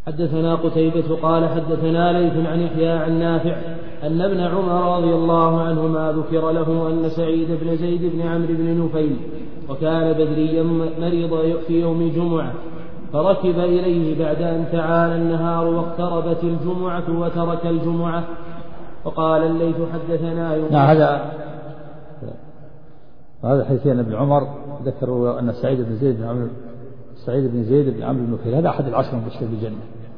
حدثنا قتيبة قال حدثنا ليث عن يحيى عن نافع أن ابن عمر رضي الله عنهما ذكر له أن سعيد بن زيد بن عمرو بن نفيل وكان بدريا مرض في يوم جمعة فركب إليه بعد أن تعالى النهار واقتربت الجمعة وترك الجمعة. وقال الليث حدثنا يوم. هذا حديث أن ابن عمر ذكروا أن سعيد بن زيد بن عمرو بن نفيل هذا أحد العشر المبشرين بالجنة.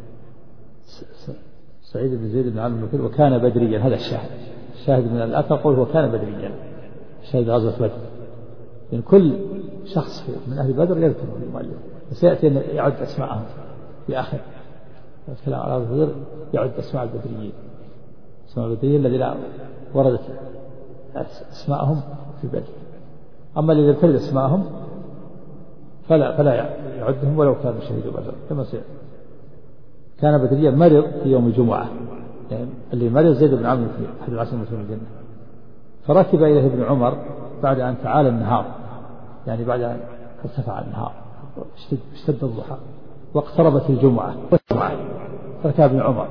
سعيد بن زيد بن عمرو بن نفيل وكان بدريا، هذا الشاهد من الأثر قوله وكان بدريا، شاهد غزوة بدر. يعني كل شخص من أهل بدر يذكره المؤلف، وسيأتي أن يعد أسماءهم في آخر الكلام على بدر، يعد أسماء البدريين، أسماء البدريين الذين وردت أسماءهم في بدر. أما الذين ترد أسماءهم فلا يعدهم ولو كانوا شهيد بدر. كما سيأتي كان بدريا مرض في يوم الجمعة، يعني اللي مرض زيد بن عمرو في أحد العشر المبشرين بالجنة، فركب إليه ابن عمر بعد أن تعالى النهار، يعني بعد أن ارتفع النهار اشتد الضحى واقتربت الجمعة فركب ابن عمر.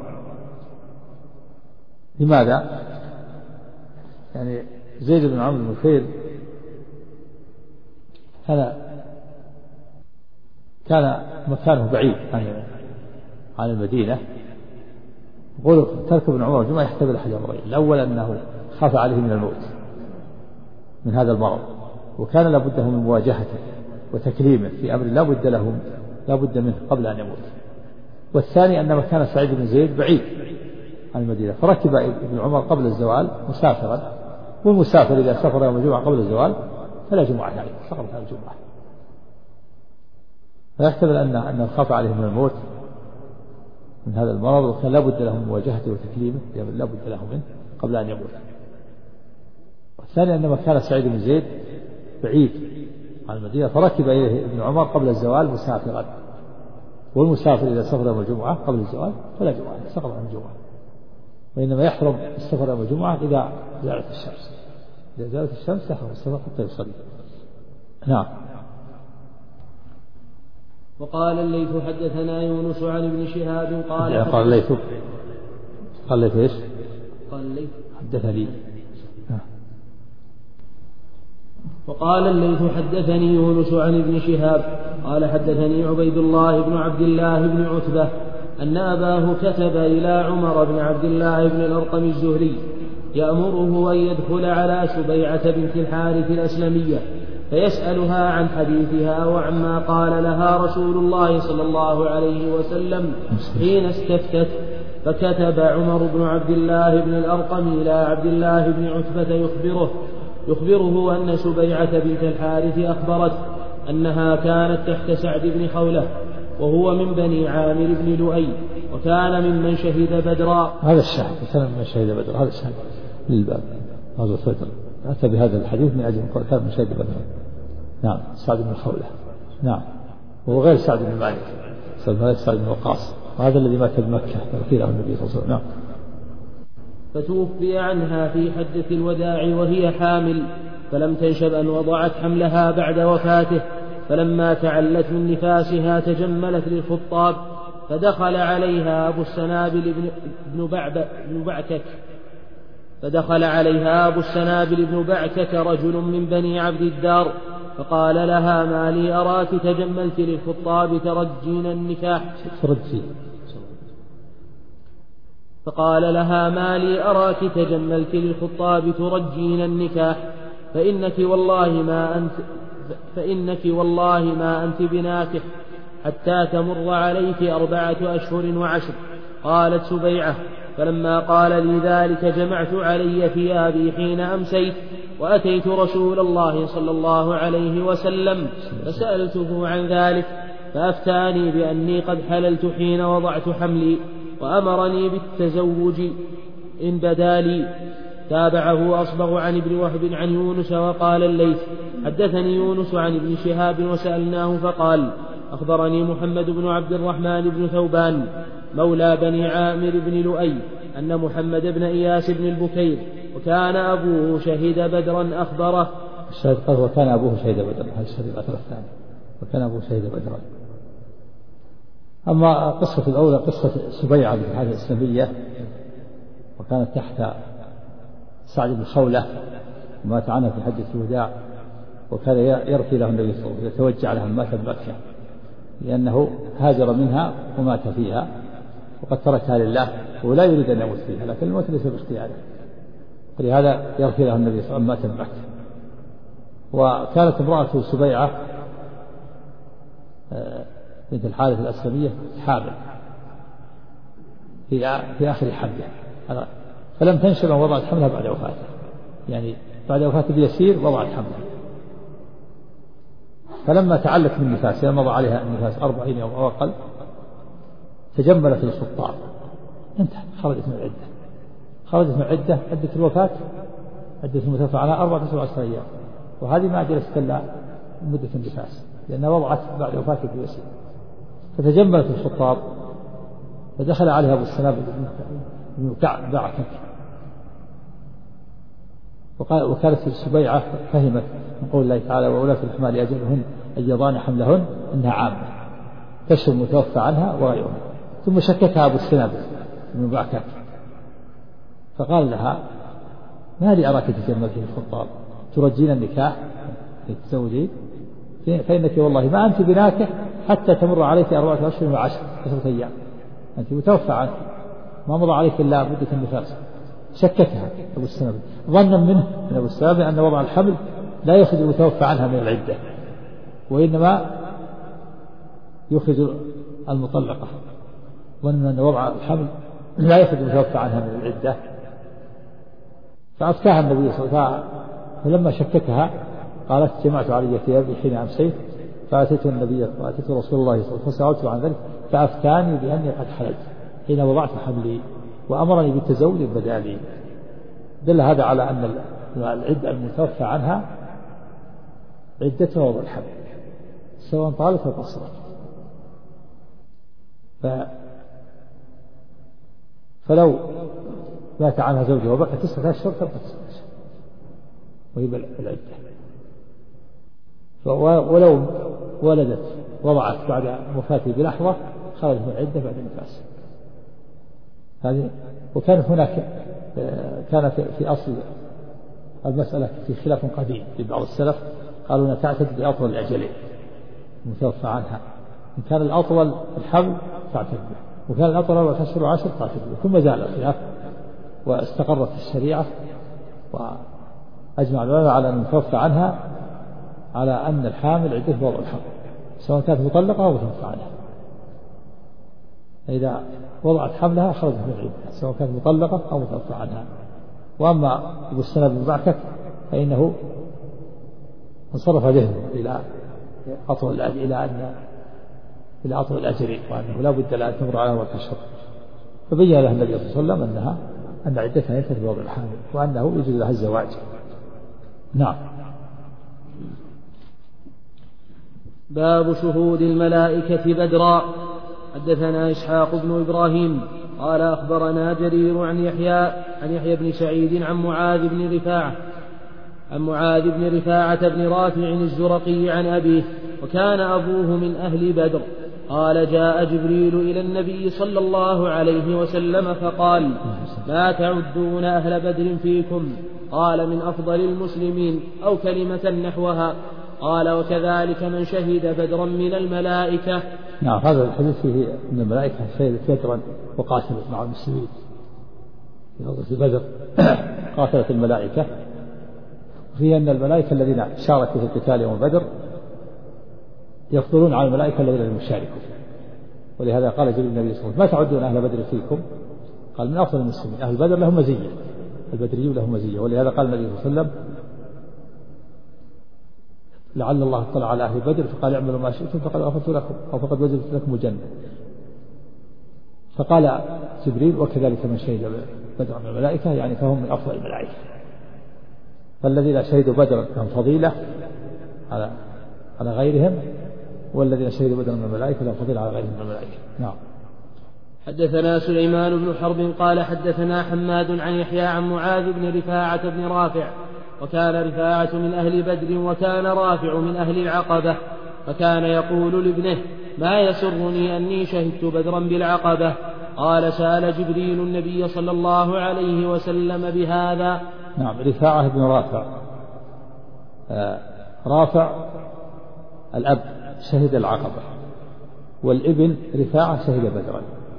لماذا؟ يعني زيد بن عمرو بن نفيل كان مكانه بعيد عن المدينة. يقول ترك ابن عمر الجمعة يحتمل أحد أمرين: الأول أنه خاف عليه من الموت من هذا المرض، وكان لابد من مواجهته وتكليمه في أمر لا بد منه قبل أن يموت. والثاني أن مكان سعيد بن زيد بعيد عن المدينة، فركب ابن عمر قبل الزوال مسافرا، والمسافر إذا سافر يوم الجمعة قبل الزوال فلا جمعة عليه، سقطت عن الجمعة. فيحتمل أن خاف عليه من الموت من هذا المرض، وكان لا بد له من مواجهته وتكليمه لا بد له منه قبل أن يموت. والثاني أن مكان سعيد بن زيد بعيد عن المدينة، فركب إليه ابن عمر قبل الزوال مسافرا، والمسافر إذا سافر يوم الجمعة قبل الزوال فلا جمعة، سقط عن الجمعة. وإنما يحرم السفر يوم الجمعة إذا زالت الشمس، إذا زالت الشمس يحرم السفر حتى يصلي. نعم. وقال الليث حدثنا يونس عن ابن شهاب قال الليث ايش؟ قال الليث حدثني. وقال الليث حدثني يونس عن ابن شهاب قال حدثني عبيد الله بن عبد الله بن عتبة أن أباه كتب إلى عمر بن عبد الله بن الأرقم الزهري يأمره أن يدخل على سبيعة بنت الحارث الأسلمية فيسألها عن حديثها وعما قال لها رسول الله صلى الله عليه وسلم حين استفتت. فكتب عمر بن عبد الله بن الأرقم إلى عبد الله بن عتبة يخبره أن سبيعة بنت الحارث أخبرت أنها كانت تحت سعد بن خولة وهو من بني عامر بن لؤي وكان ممن شهد بدرا. هذا الشاهد كان ممن شهد بدرا، هذا الشاهد للباب غزوة بدر أتى بهذا الحديث من أجل كان من شهد بدرا. نعم، سعد بن خولة. نعم، وهو غير سعد بن مالك، سعد بن وقاص، وهذا الذي مات بمكة توفي النبي صلى الله عليه وسلم. نعم. فتوفي عنها في حجة الوداع وهي حامل، فلم تنشب أن وضعت حملها بعد وفاته، فلما تعلت من نفاسها تجملت للخطاب، فدخل عليها أبو السنابل بن بعكك رجل من بني عبد الدار، فقال لها ما لي أراك تجملت للخطاب ترجين النكاح. فقال لها ما لي أراك تجملت للخطاب ترجين النكاح، فإنك والله ما أنت بناكح حتى تمر عليك 4 أشهر و10. قالت سبيعة: فلما قال لي ذلك جمعت علي ثيابي حين أمسيت، وأتيت رسول الله صلى الله عليه وسلم فسألته عن ذلك، فأفتاني بأني قد حللت حين وضعت حملي، وأمرني بالتزوج إن بدا لي. تابعه أصبغ عن ابن وهب عن يونس. وقال الليث حدثني يونس عن ابن شهاب وسألناه فقال: أخبرني محمد بن عبد الرحمن بن ثوبان مولى بني عامر بن لؤي أن محمد بن إياس بن البكير وكان أبوه شهد بدرا أخبره. الشاهد قال وكان أبوه شهد بدرا، هذا الشهد الأثر الثاني، وكان أبوه شهد بدرا. أما قصة الأولى قصة سبيعة بن الحارث الأسلمية، وكانت تحت سعد بن خولة ومات عنها في حجة الوداع، وكان يرثي له النبي صلى الله عليه وسلم يتوجع لها مات بمكة لأنه هاجر منها ومات فيها وقد تركها لله ولا يريد أن يموت فيها، لكن الموت ليس باختياره، ولهذا يرثي له النبي صلى الله عليه وسلم مات بمكة. وكانت امرأة سبيعة بنت الحارث الأسلمية حامل في آخر حملها، فلم تنشب ووضعت حملها بعد وفاته، يعني بعد وفاته بيسير وضعت حملها. فلما تعلت من النفاس، لما مضى عليها النفاس 40 يوم أو أقل، تجملت الخطاب، انتهت، خرجت من العدة، خرجت من العدة، عدة الوفاة، عدة المتوفى عنها 14 أيام، وهذه ما جلست إلا مدة النفاس لأنها وضعت بعد وفاته بيسير. فتجملت الخطاب، فدخل عليها أبو السنابل بن بعثك، وكانت السبيعة فهمت من قول الله تعالى وأولاة الأحمال أجلهن أن يضعن حملهن أنها عامة تشمل المتوفى عنها وغيرها. ثم شككها أبو السنابل بن بعثك فقال لها ما لي أراك تجمل في الخطاب ترجين النكاح لتزوجين، فإنك والله ما أنت بناكح حتى تمر عليك 4 أشهر و10 أيام، أنت متوفى عنك ما مضى عليك إلا مدة النفاس. شككها أبو السنابل ظنا منه من أبو السنابل أن وضع الحمل لا يخرج المتوفى عنها من العدة، وإنما يخرج المطلقة، ظن أن وضع الحمل لا يخرج المتوفى عنها من العدة. فأفتاها النبي صلى الله عليه وسلم، فلما شككها قالت جمعت علي ثيابي حين أمسيت فأتيت النبي وأتيت رسول الله صلى الله عليه وسلم فسألته عن ذلك فأفتاني بأني قد حللت حين وضعت حملي وأمرني بالتزوج بدالي. دل هذا على أن العدة المتوفى عنها عدتها وضع الحمل سواء طالت أو قصرت. فلو مات عنها زوجها وبقى 9 أشهر تبقى 9 أشهر وهي العدة. ولو ولدت وضعت بعد وفاته بلحظة خرجت من العدة بعد النفاس. هذه وكان هناك كان في أصل المسألة في خلاف قديم في بعض السلف، قالوا أنها تعتد بأطول الأجلين المتوفى عنها، إن كان الأطول الحمل تعتد به، وكان الأطول 4 أشهر و10 تعتد به. ثم زال الخلاف واستقرت الشريعة وأجمع العلماء على أن المتوفى عنها على أن الحامل عدة وضع الحمل سواء كانت مطلقة أو متوفى عنها. إذا وضعت حملها خرجت من العدة سواء كانت مطلقة أو متوفى عنها. وأما أبو السنابل بن بعثك فإنه انصرف ذهنه إلى أطول الأجل وأنه لا بد لها أن تمر على 4 أشهر، فبين له النبي صلى الله عليه وسلم أن عدتها ينتهي بوضع الحامل وأنه يجوز لها الزواج. نعم. باب شهود الملائكة بدرا. حدثنا إسحاق بن إبراهيم قال أخبرنا جرير عن يحيى بن سعيد عن معاذ بن رفاعة بن رافع الزرقي عن أبيه وكان أبوه من أهل بدر قال جاء جبريل إلى النبي صلى الله عليه وسلم فقال ما تعدون أهل بدر فيكم؟ قال من أفضل المسلمين أو كلمة نحوها. قال وكذلك من شهد بدرا من الملائكة. نعم. هذا الحديث فيه من الملائكة شهدت بدرا وقاتلت مع المسلمين في غزوة بدر قاتلت الملائكة، وفيه أن الملائكة الذين شاركوا في القتال يوم بدر يفضلون على الملائكة الذين لم يشاركوا، ولهذا قال جبريل النبي صلى الله عليه وسلم ما تعدون أهل بدر فيكم؟ قال من أفضل المسلمين. أهل بدر لهم مزية، البدريون لهم مزية، ولهذا قال النبي صلى الله عليه وسلم لعل الله اطلع على أهل بدر فقال اعملوا ما شئتم فقد غفرت لكم أو فقد وجبت لكم الجنة. فقال جبريل وكذلك من شهد بدر من الملائكة، يعني فهم من أفضل الملائكة. فالذين شهدوا بدر لهم فضيلة على غيرهم، والذين شهدوا بدر من الملائكة لهم فضيلة على غيرهم من الملائكة. نعم. حدثنا سليمان بن حرب قال حدثنا حماد عن يحيى عن معاذ بن رفاعة بن رافع وكان رفاعة من أهل بدر وكان رافع من أهل العقبة، فكان يقول لابنه ما يسرني أني شهدت بدرا بالعقبة. قال سأل جبريل النبي صلى الله عليه وسلم بهذا. نعم. رفاعة بن رافع، رافع الأب شهد العقبة، والابن رفاعة شهد بدرا.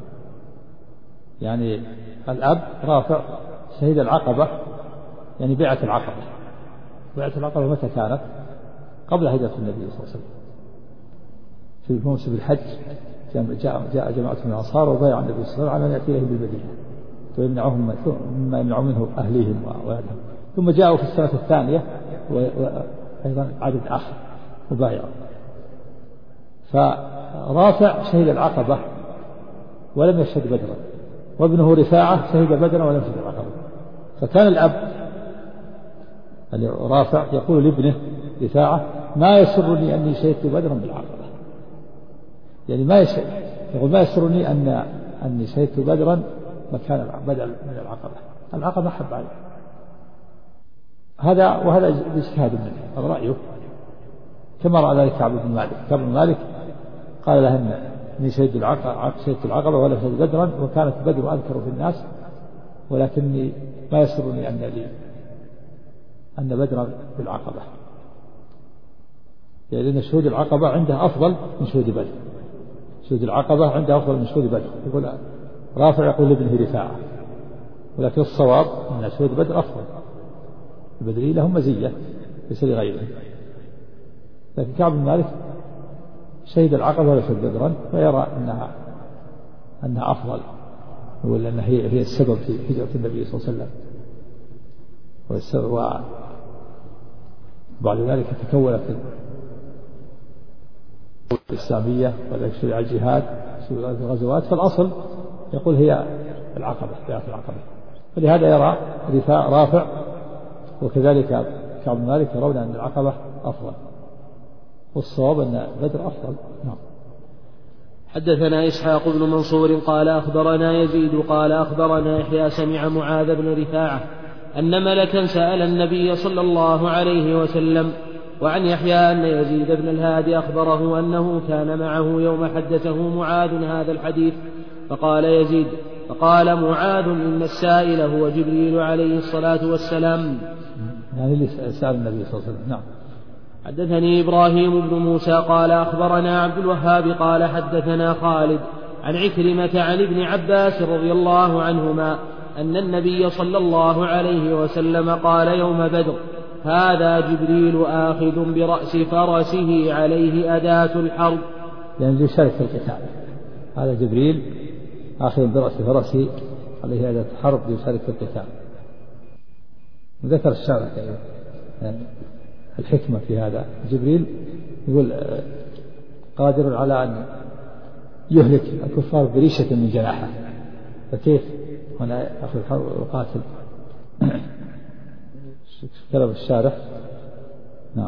يعني الأب رافع شهد العقبة، يعني بيعة العقبة. بيعة العقبة متى كانت؟ قبل هجرة النبي صلى الله عليه وسلم، في موسم الحج جاء جماعة من الأنصار وبايع النبي صلى الله عليه وسلم على أن يأتي إليهم بالمدينة ويمنعهم مما يمنع منه أهليهم وأهلهم. ثم جاءوا في السنة الثانية وأيضا عدد آخر وبايعوا. فرافع شهد العقبة ولم يشهد بدرا، وابنه رفاعة شهد بدرا ولم يشهد العقبة. فكان الأب رافع يقول لابنه رفاعة ما يسرني أني شهدت بدرا بالعقبة، يعني يقول ما يسرني أني شهدت بدرا مكان بدل من العقبة. العقبة حب عليه وهذا اجتهاد منه، هذا رأيه، كما رأى ذلك كعب بن مالك. كعب بن مالك قال له إني شهدت العقبة ولا شهدت بدرا، وكانت بدر أذكر في الناس، ولكني ما يسرني أن بدرا بالعقبة، يعني لأن شهود العقبة عنده أفضل من شهود بدر. شهود العقبة عنده أفضل من شهود بدر. يقول رافع يقول لابنه رفاعة، ولكن الصواب أن شهود بدر أفضل. البدري لهم مزية ليس لغيرهم، لكن كعب بن مالك شهد العقبة ولا شهد بدرا، فيرى أنها أفضل، ولأن هي السبب في هجرة النبي صلى الله عليه وسلم. وبعد ذلك تكونت الإسلامية وشرع الجهاد شرع الغزوات، فالأصل يقول هي العقبة، بيعة العقبة. فلهذا يرى رافع وكذلك كعب بن مالك يرون أن العقبة أفضل، والصواب أن بدر أفضل. نعم. حدثنا إسحاق بن منصور قال أخبرنا يزيد قال أخبرنا يحيى سمع معاذ بن رفاعة أن ملكا سأل النبي صلى الله عليه وسلم. وعن يحيى أن يزيد بن الهادي أخبره أنه كان معه يوم حدثه معاذ هذا الحديث، فقال يزيد فقال معاذ إن السائل هو جبريل عليه الصلاة والسلام. يعني اللي سأل النبي صلى الله عليه وسلم. نعم. حدثني إبراهيم بن موسى قال أخبرنا عبد الوهاب قال حدثنا خالد عن عكرمة عن ابن عباس رضي الله عنهما أن النبي صلى الله عليه وسلم قال يوم بدر هذا جبريل آخذ برأس فرسه عليه أداة الحرب، يعني يشارك في القتال. هذا جبريل آخذ برأس فرسه عليه أداة الحرب يشارك في القتال. ذكر الشارع يعني الحكمة في هذا. جبريل يقول قادر على أن يهلك الكفار بريشة من جناحه، فكيف هنا أخذ الحرب وقاتل. كلام الشارح. نعم.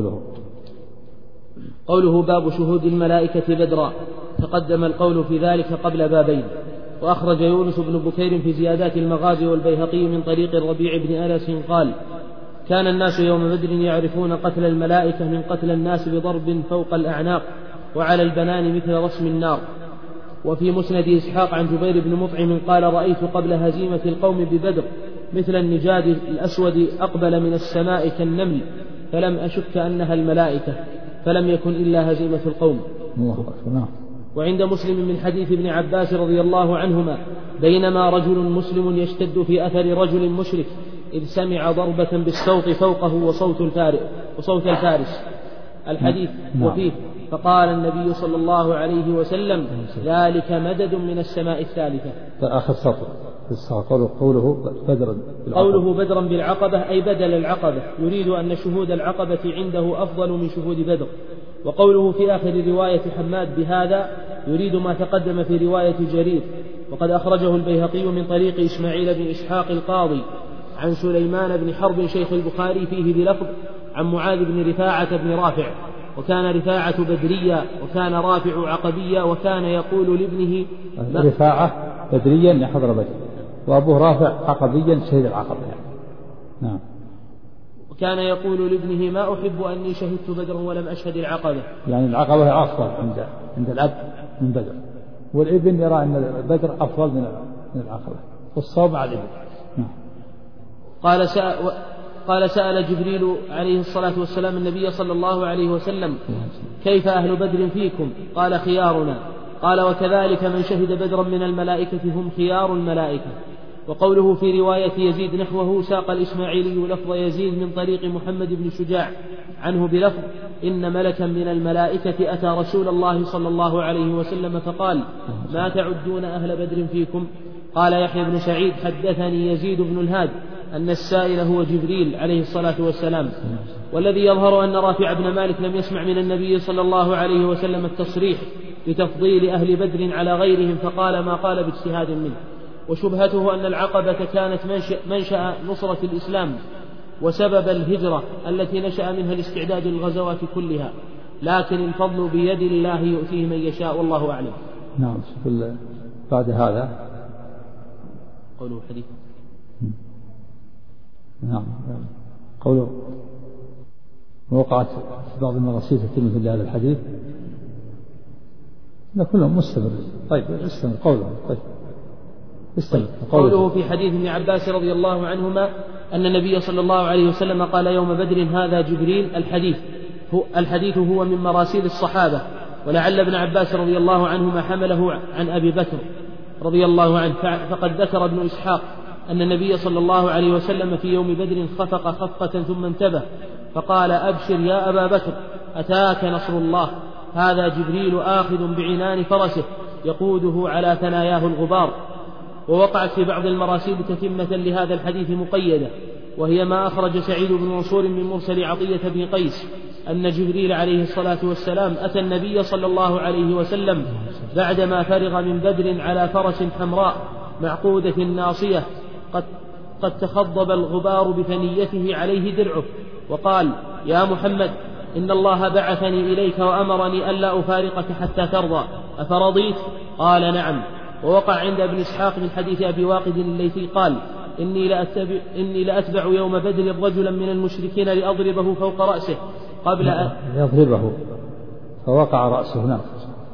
قوله باب شهود الملائكة بدرا، تقدم القول في ذلك قبل بابين. وأخرج يونس بن بكير في زيادات المغازي والبيهقي من طريق الربيع بن أنس قال كان الناس يوم بدر يعرفون قتل الملائكة من قتل الناس بضرب فوق الأعناق وعلى البنان مثل رسم النار. وفي مسند إسحاق عن جبير بن مطعم قال رأيت قبل هزيمة القوم ببدر مثل النجاد الأسود أقبل من السماء كالنمل، فلم أشك أنها الملائكة، فلم يكن إلا هزيمة القوم. وعند مسلم من حديث ابن عباس رضي الله عنهما بينما رجل مسلم يشتد في أثر رجل مشرك إذ سمع ضربة بالصوت فوقه وصوت الفارس الحديث. وفيه فقال النبي صلى الله عليه وسلم ذلك مدد من السماء الثالثة. آخر سطر قوله بدرا بالعقبة أي بدل العقبة، يريد أن شهود العقبة عنده أفضل من شهود بدر. وقوله في آخر رواية حماد بهذا يريد ما تقدم في رواية جرير. وقد أخرجه البيهقي من طريق إسماعيل بن إسحاق القاضي عن سليمان بن حرب شيخ البخاري فيه بلفظ عن معاذ بن رفاعة بن رافع، وكان رفاعة بدريا وكان رافع عقبيا، وكان يقول لابنه رفاعة بدريا يحضر بدر، وأبوه رافع عقبيا شهد العقبة. نعم. كان يقول لابنه ما أحب أني شهدت بدرا ولم أشهد العقبة. يعني العقبة أفضل عند الأب من بدر، والابن يرى أن بدر أفضل من العقبة، والصواب على الابن. قال سأل جبريل عليه الصلاة والسلام النبي صلى الله عليه وسلم كيف أهل بدر فيكم؟ قال خيارنا. قال وكذلك من شهد بدرا من الملائكة هم خيار الملائكة. وقوله في رواية يزيد نحوه ساق الإسماعيلي لفظ يزيد من طريق محمد بن شجاع عنه بلفظ إن ملكا من الملائكة أتى رسول الله صلى الله عليه وسلم فقال ما تعدون أهل بدر فيكم؟ قال يحيى بن سعيد حدثني يزيد بن الهاد أن السائل هو جبريل عليه الصلاة والسلام. والذي يظهر أن رافع بن مالك لم يسمع من النبي صلى الله عليه وسلم التصريح بتفضيل أهل بدر على غيرهم فقال ما قال باجتهاد منه. وشبهته أن العقبة كانت منشأ نصرة الإسلام وسبب الهجرة التي نشأ منها الاستعداد للغزوات كلها، لكن الفضل بيد الله يؤتيه من يشاء والله أعلم. نعم. بعد هذا قوله حديث. نعم. قوله وقعت في بعض المراسيل تتم مثل هذا الحديث. لا كلهم مستمر. طيب استمر قوله. طيب قوله في حديث ابن عباس رضي الله عنهما أن النبي صلى الله عليه وسلم قال يوم بدر هذا جبريل. الحديث هو من مراسيل الصحابة، ولعل ابن عباس رضي الله عنهما حمله عن أبي بكر رضي الله عنه، فقد ذكر ابن إسحاق أن النبي صلى الله عليه وسلم في يوم بدر خفق خفقة ثم انتبه فقال أبشر يا أبا بكر أتاك نصر الله، هذا جبريل آخذ بعنان فرسه يقوده على ثناياه الغبار. ووقعت في بعض المراسيل تتمة لهذا الحديث مقيدة، وهي ما أخرج سعيد بن منصور من مرسل عطية بن قيس أن جبريل عليه الصلاة والسلام أتى النبي صلى الله عليه وسلم بعدما فرغ من بدر على فرس حمراء معقودة ناصية قد تخضب الغبار بثنيته عليه درعه، وقال يا محمد إن الله بعثني إليك وأمرني ألا أفارقك حتى ترضى، أفرضيت؟ قال نعم. ووقع عند ابن إسحاق من حديث أبي واقد الليثي قال إني لأتبع يوم بدر رجلا من المشركين لأضربه فوق رأسه قبل أن يضربه فوقع رأسه. نعم.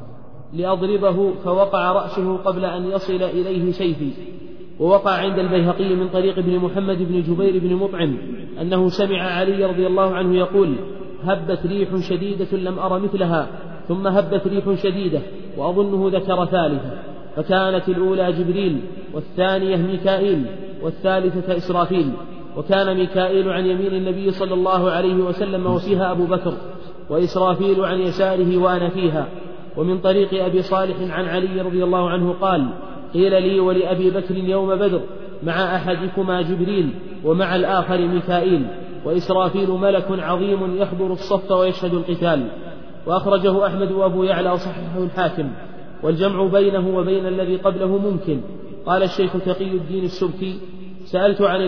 لأضربه فوقع رأسه قبل أن يصل إليه سيفي. ووقع عند البيهقي من طريق ابن محمد بن جبير بن مطعم أنه سمع علي رضي الله عنه يقول هبت ريح شديدة لم أر مثلها، ثم هبت ريح شديدة، وأظنه ذكر ثالثة، فكانت الأولى جبريل، والثانية ميكائيل، والثالثة إسرافيل. وكان ميكائيل عن يمين النبي صلى الله عليه وسلم وفيها أبو بكر، وإسرافيل عن يساره وأنا فيها. ومن طريق أبي صالح عن علي رضي الله عنه قال قيل لي ولأبي بكر يوم بدر مع أحدكما جبريل ومع الآخر ميكائيل، وإسرافيل ملك عظيم يحضر الصف ويشهد القتال. وأخرجه أحمد وأبو يعلى وصححه الحاكم، والجمع بينه وبين الذي قبله ممكن. قال الشيخ تقي الدين السبكي سئلت عن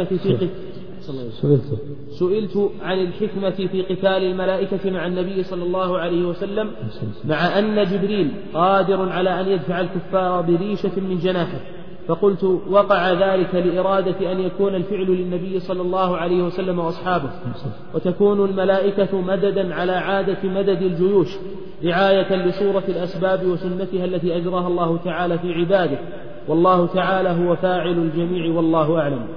الحكمة في قتال الملائكة مع النبي صلى الله عليه وسلم، مع أن جبريل قادر على أن يدفع الكفار بريشة من جناحه، فقلت وقع ذلك لإرادة أن يكون الفعل للنبي صلى الله عليه وسلم وأصحابه، وتكون الملائكة مددا على عادة مدد الجيوش رعاية لصورة الأسباب وسنتها التي أجراها الله تعالى في عباده، والله تعالى هو فاعل الجميع والله أعلم.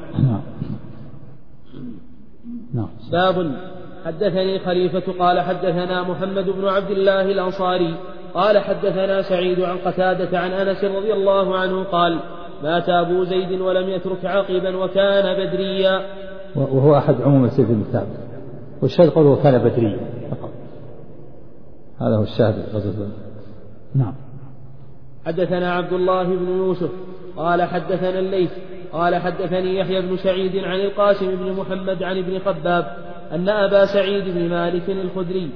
باب حدثني خليفة قال حدثنا محمد بن عبد الله الأنصاري قال حدثنا سعيد عن قتادة عن أنس رضي الله عنه قال مات أبو زيد ولم يترك عقبا وكان بدريا. وهو أحد عموم سيد المثال، والشاهد قوله وكان بدريا فقط، هذا هو الشاهد. نعم. حدثنا عبد الله بن يوسف قال حدثنا الليث قال حدثني يحيى بن سعيد عن القاسم بن محمد عن ابن خباب أن أبا سعيد بن مالك الخدري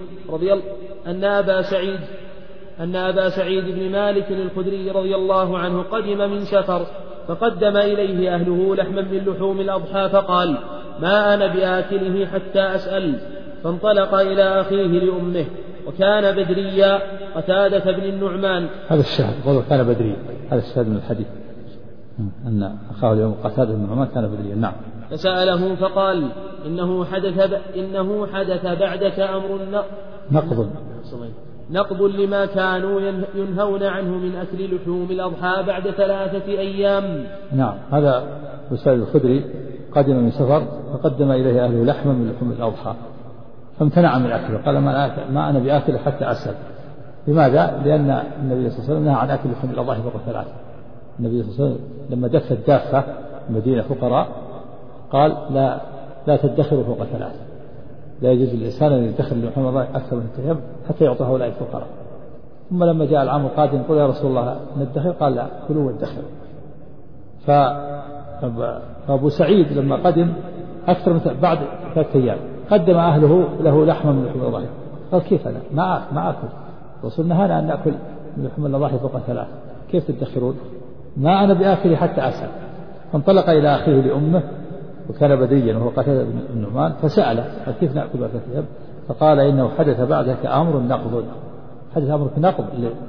أن أبا سعيد بن مالك الخدري رضي الله عنه قدم من سفر، فقدم إليه أهله لحما من لحوم الأضحى فقال ما أنا بآكله حتى أسأل، فانطلق إلى أخيه لأمه وكان بدريا قتادة بن النعمان. هذا الشاهد قوله كان بدريا، هذا الشاهد من الحديث أن أخاه اليوم قتادة بن النعمان كان بدريا. نعم. فسأله فقال إنه حدث بعدك أمر نقض لما كانوا ينهون عنه من أكل لحوم الأضحى بعد 3 أيام. نعم. هذا أبو سعيد الخدري قدم من سفر فقدم إليه أهله لحما من لحوم الأضحى فامتنع من أكله، قال ما أنا بآكل حتى أسأل. لماذا؟ لأن النبي صلى الله عليه وسلم نهى عن أكل لحوم الأضحى فوق 3. النبي صلى الله عليه وسلم لما دف الدافة المدينة فقراء قال لا تدخروا فوق 3، لا يجوز للإنسان أن يدخر لحوم الأضحى أكثر من 3 حتى يعطى هؤلاء الفقراء. ثم لما جاء العام القادم قال يا رسول الله ندخر، قال لا، كلوا وادخروا. فأبو سعيد لما قدم أكثر من بعد 3 أيام قدم أهله له لحما من لحوم الأضحى، قال كيف أنا ما أكل، الرسول نهانا أن نأكل من لحوم الأضحى فوق 3، كيف تدخرون؟ ما أنا بآكل حتى أسأل. فانطلق إلى أخيه لأمه وكان بدريا وهو قتادة بن النعمان فسأله كيف نأكل بعد 3 أيام؟ فقال إنه حدث بعدك أمر نقض، حدث أمر نقض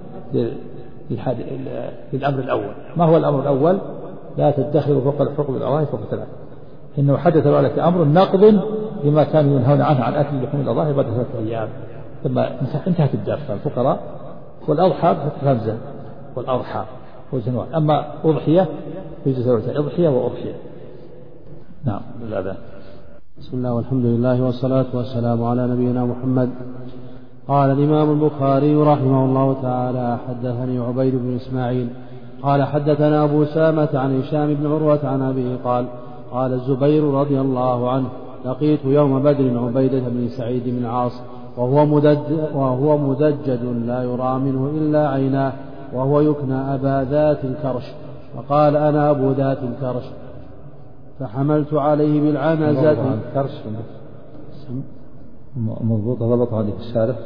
للأمر الأول. ما هو الأمر الأول؟ لا تدخروا فوق الحقوق الأضاحي فوق 3. إنه حدث بعدك أمر نقض لما كانوا ينهون عنه عن أكل لحوم الأضاحي بعد 3 أيام. ثم انتهت الدافة الفقراء والأضحى بفتح همزة والأضحى والزنوان. أما أضحية يجوز أضحية وأضحية. نعم. بالله. بسم الله والحمد لله والصلاة والسلام على نبينا محمد. قال الإمام البخاري رحمه الله تعالى حدثني عبيد بن إسماعيل قال حدثنا أبو سامة عن هشام بن عروة عن أبيه قال الزبير رضي الله عنه لقيت يوم بدر عبيدة بن سعيد بن العاص وهو مدجج لا يرى منه إلا عيناه وهو يكنى أبا ذات الكرش، فقال أنا أبو ذات الكرش، فحملت عليه بالعنزة. الكرش مضبوطة ضبط عليه الشارع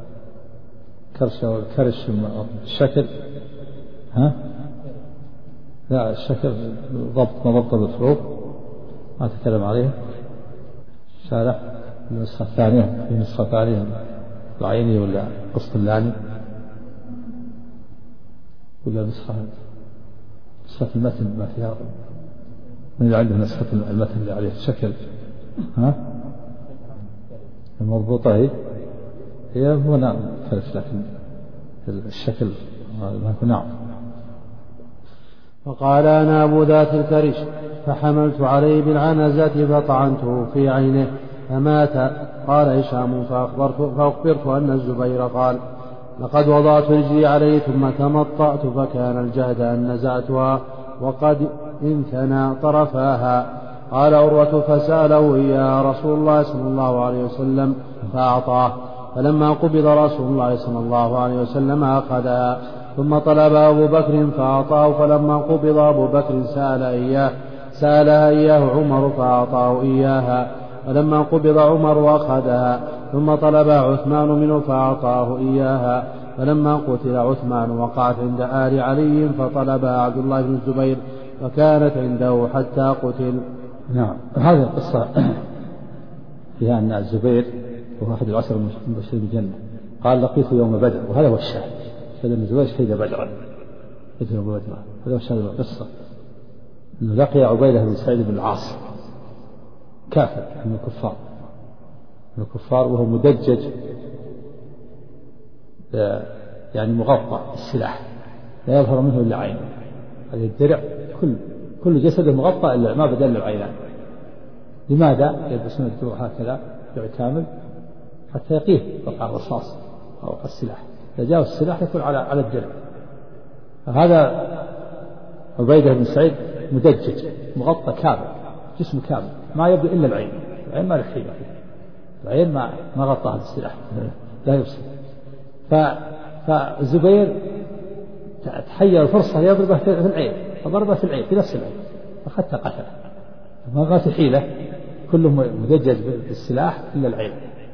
كرش الشكل، ها لا الشكل ضبط ما ضبط بالفروق ما تكلم عليه الشارع. النسخة الثانية في نسخة ثانية العيني ولا قسطلاني ولا نسخة المتن ما فيها من اللي عنده نسخة المتن اللي عليه الشكل، ها المضبوطة هي هو نعم كرش، لكن الشكل ما يكون نعم. فقال أنا أبو ذات الكرش، فحملت عليه بالعنزة فطعنته في عينه فمات. قال هشام فأخبرت أن الزبير قال لقد وضعت رجلي عليه ثم تمطأت فكان الجهد أن نزعتها وقد انثنى طرفاها. قال عروة فسأله يا رسول الله صلى الله عليه وسلم فأعطاه، فلما قبض رسول الله صلى الله عليه وسلم أخذها، ثم طلب أبو بكر فأعطاه، فلما قبض أبو بكر سألها إياه عمر فأعطاه إياها، فلما قبض عمر وأخذها، ثم طلب عثمان منه فأعطاه إياها، فلما قتل عثمان وقعت عند آل علي فطلبها عبد الله بن الزبير فكانت عنده حتى قتل. نعم. هذه القصة فيها أن الزبير وهو أحد العشر المبشرين بالجنة قال لقيت يوم بدر، وهذا هو الشاهد، شهد الزبير شهد بدرا، هذا هو الشاهد القصة، أنه لقي عبيدة بن سعيد بن العاص كافر من الكفار وهو مدجج يعني مغطى بالسلاح لا يظهر منه إلا عينه. هذه الدرع كل جسده مغطى إلا ما بدل له العينان. لماذا يلبسون الدروع هكذا درع كامل؟ حتى يقيه وقع الرصاص أو وقع السلاح، إذا جاء السلاح يكون على الدرع. فهذا عبيدة بن سعيد مدجج مغطى كامل، جسم كامل ما يبدو إلا العين ما له حيلة فيه، العين ما غطاها بالسلاح لا يبصر. فالزبير تحير الفرصة يضربه في العين، فضربه في العين في نفس العين فحتى قتله، ما في حيلة، كلهم مدجج بالسلاح إلا العين،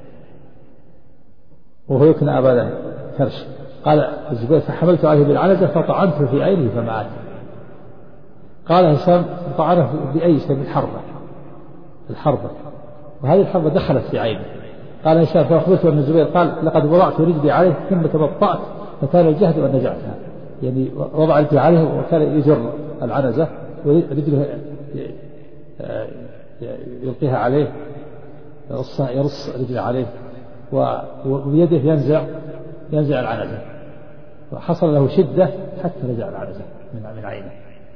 وهو يكنى أبا كرش. قال الزبير فحملت عليه بالعنزة فطعنته في عينه فمات. قال هشام طعنه بأي شيء؟ الحربة، وهذه الحربة دخلت في عينه. قال هشام فأخبرت أن الزبير قال لقد وضعت رجلي عليه ثم تبطأت فكان الجهد أن نزعتها، يعني وضع رجلي عليه وكان يجر العنزة ورجله يلقيها عليه يرص رجله عليه وبيده ينزع العنزة، وحصل له شدة حتى رجع العنزة من عينه.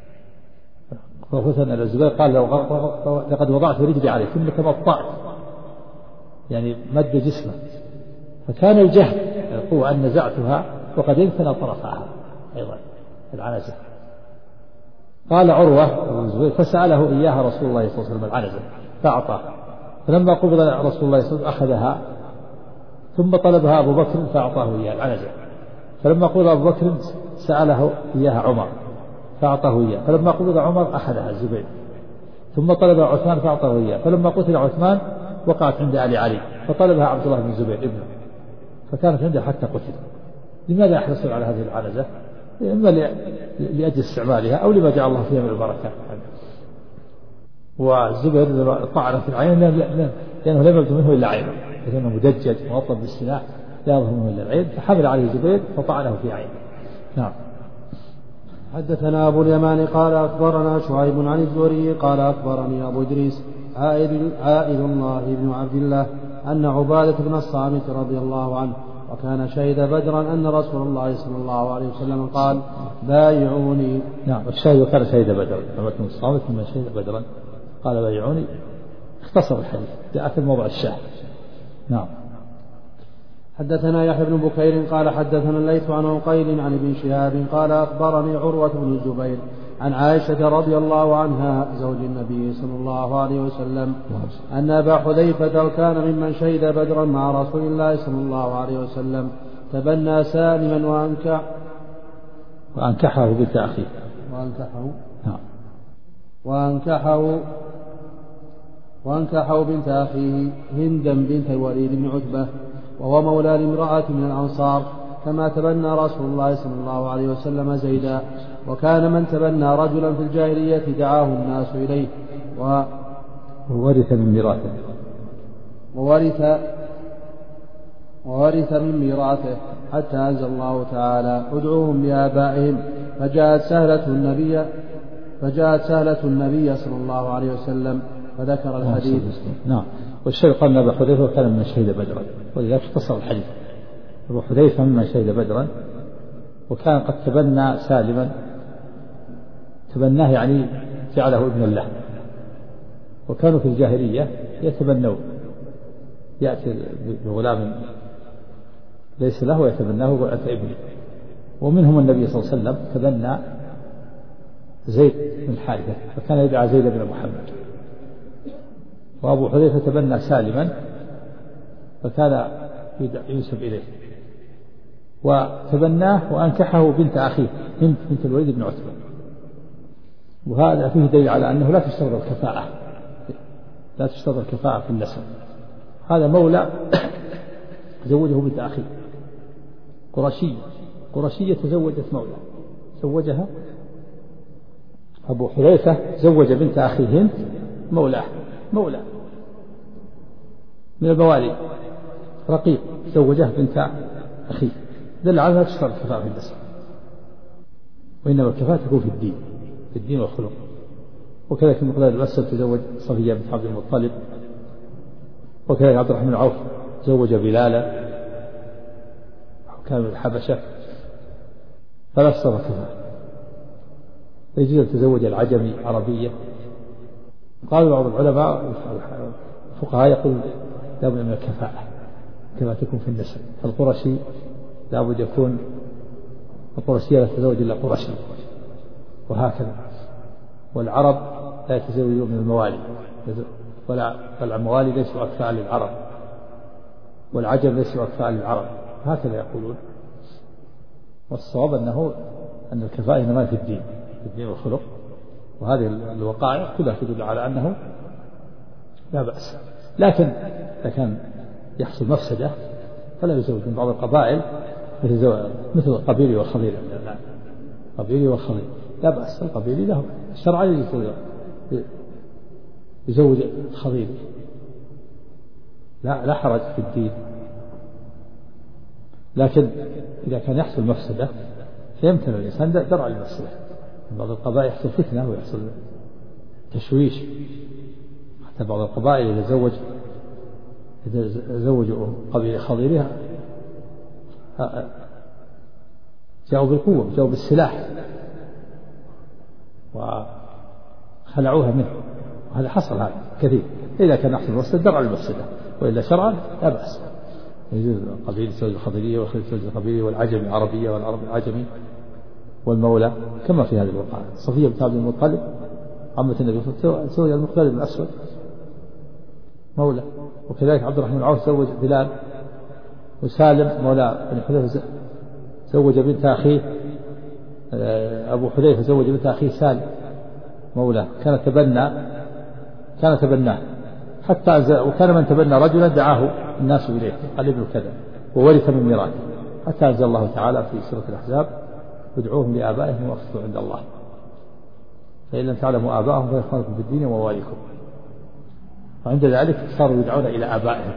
ففتن الزبير قال لقد وضعت رجلي عليه ثم تمطعت، يعني مد جسمه، فكان الجهد القوة أن نزعتها وقد انثنى طرفها أيضا العنزة. قال عروة بن الزبير فسأله إياها رسول الله صلى الله عليه وسلم العنزة فأعطاه، فلما قبض رسول الله صلى الله عليه وسلم أخذها، ثم طلبها أبو بكر فأعطاه إياها العنزة، فلما قبض أبو بكر سأله إياها عمر فأعطاه إياه، فلما قبض عمر أخذها الزبير، ثم طلبها عثمان فأعطاه إياه، فلما قتل عثمان وقعت عند علي فطلبها عبد الله بن الزبير ابنه، فكانت عنده حتى قتل. لماذا يحرصون على هذه العنزة؟ إما لأجل استعمالها أو لما جعل الله فيها من البركة. والزبير طعن في العين لأنه لم يبدو منه إلا عينه، لأنه مدجج مغطى بالسلاح لا يظهر منه إلا العين، فحمل عليه الزبير فطعنه في عينه. نعم. حدثنا أبو اليمان قال أخبرنا شعيب عن الزهري قال أخبرني أبو إدريس عائد الله بن عبد الله أن عبادة بن الصامت رضي الله عنه وكان شهد بدرا أن رسول الله صلى الله عليه وسلم قال بايعوني. نعم. الشاهد وكان شهد بدرا، عبادة بن الصامت من شهد بدرا قال بايعوني، اختصر الحديث جاء في الموضع الشاهد. نعم. حدثنا يحيى بن بكير قال حدثنا الليث عن عقيل عن ابن شهاب قال أخبرني عروة بن الزبير عن عائشة رضي الله عنها زوج النبي صلى الله عليه وسلم أن أبا حذيفة كان ممن شهد بدرا مع رسول الله صلى الله عليه وسلم تبنى سالما وأنكحه بنت أخيه وأنكحه بنت أخيه هندا بنت الوليد بن عتبة وهو مولى لامرأة من الأنصار، كما تبنى رسول الله صلى الله عليه وسلم زيدا. وكان من تبنى رجلا في الجاهلية دعاه الناس إليه وورث من ميراثه وورث من ميراثه حتى أنزل الله تعالى ادعوهم لآبائهم، فجاءت سهلة النبي صلى الله عليه وسلم فذكر الحديث. نعم. والشيء قال أبا حذيفة كان من شهد بدرا، ولذلك اختصر الحديث. أبو حذيفة ممن شهد بدرا، وكان قد تبنى سالما، تبناه يعني جعله ابنا له، وكانوا في الجاهلية يتبنون، يأتي بغلام ليس له ويتبناه وأنت ابني. ومنهم النبي صلى الله عليه وسلم تبنى زيد بن حارثة فكان يدعى زيد بن محمد، وأبو حذيفة تبنى سالما فكان ينسب إليه، وتبناه وأنكحه بنت أخيه بنت الوليد بن عتبة. وهذا فيه دليل على أنه لا تشترط الكفاءة في النسب. هذا مولى زوجه بنت أخيه قرشية تزوجت مولى، زوجها أبو حذيفة زوج بنت أخيه هند مولى من الموالي رقيق، زوجه بنت أخيه، دل على أنها تشترط الكفاءة في النسب، وإنما الكفاءة تكون في الدين والخلق. وكذلك المقداد بن الأسود تزوج صفية بنت عبد المطلب، وكذلك عبد الرحمن بن عوف زوج بلالا وكان من الحبشة، فلا تشترط الكفاءة. يجوز أن تزوج العجمي عربية. قال بعض العلماء الفقهاء يقول لابد من الكفاءة كما تكون في النسب، فالقرشي لابد يكون القرشية لا تتزوج إلا قرشي، وهكذا. والعرب لا يتزوجون من الموالي، والموالي ليسوا أكفاء للعرب، والعجم ليسوا أكفاء للعرب، هكذا يقولون. والصواب أن الكفاءة إنما في الدين والخلق. وهذه الوقائع كلها تدل على أنه لا بأس. لكن إذا كان يحصل مفسدة فلا يزوج من بعض القبائل مثل القبيلي والخضير. قبيلي والخضير لا بأس، القبيلي له الشرع يزوج الخضير، لا حرج في الدين. لكن إذا كان يحصل مفسدة فيمتنع الإنسان درع المفسدة. بعض القبائل يحصل فتنة ويحصل تشويش حتى بعض القبائل إذا زوجوا قبيلة خضيرها جاءوا بالقوة، جاءوا بالسلاح وخلعوها منه، وهذا حصل هذا كثير. إذا كان أحسن واستدر على المفسدة، وإلا شرعا لا بأس. يجوز قبيلة زوج الخضرية والخليل زوج الخضرية والعجم العربية والعرب العجمي والمولى، كما في هذه الوقائع. صفية بنت عبد المطلب عمة النبي صلى الله عليه وسلم زوج المقداد بن الأسود مولى، وكذلك عبد الرحمن بن عوف زوج بلال، وسالم مولى بن حذيفة زوج بنت أخيه، أبو حذيفة زوج بنت أخيه سالم مولى، كان تبناه حتى وكان من تبنى رجلا دعاه الناس إليه قال ابن كذا وورث من ميراثه، حتى أنزل الله تعالى في سورة الأحزاب ادعوهم لآبائهم واقسطوا عند الله فإن لم تعلموا آبائهم فإخوانكم في الدين ومواليكم. وعند ذلك صاروا يدعون إلى آبائهم،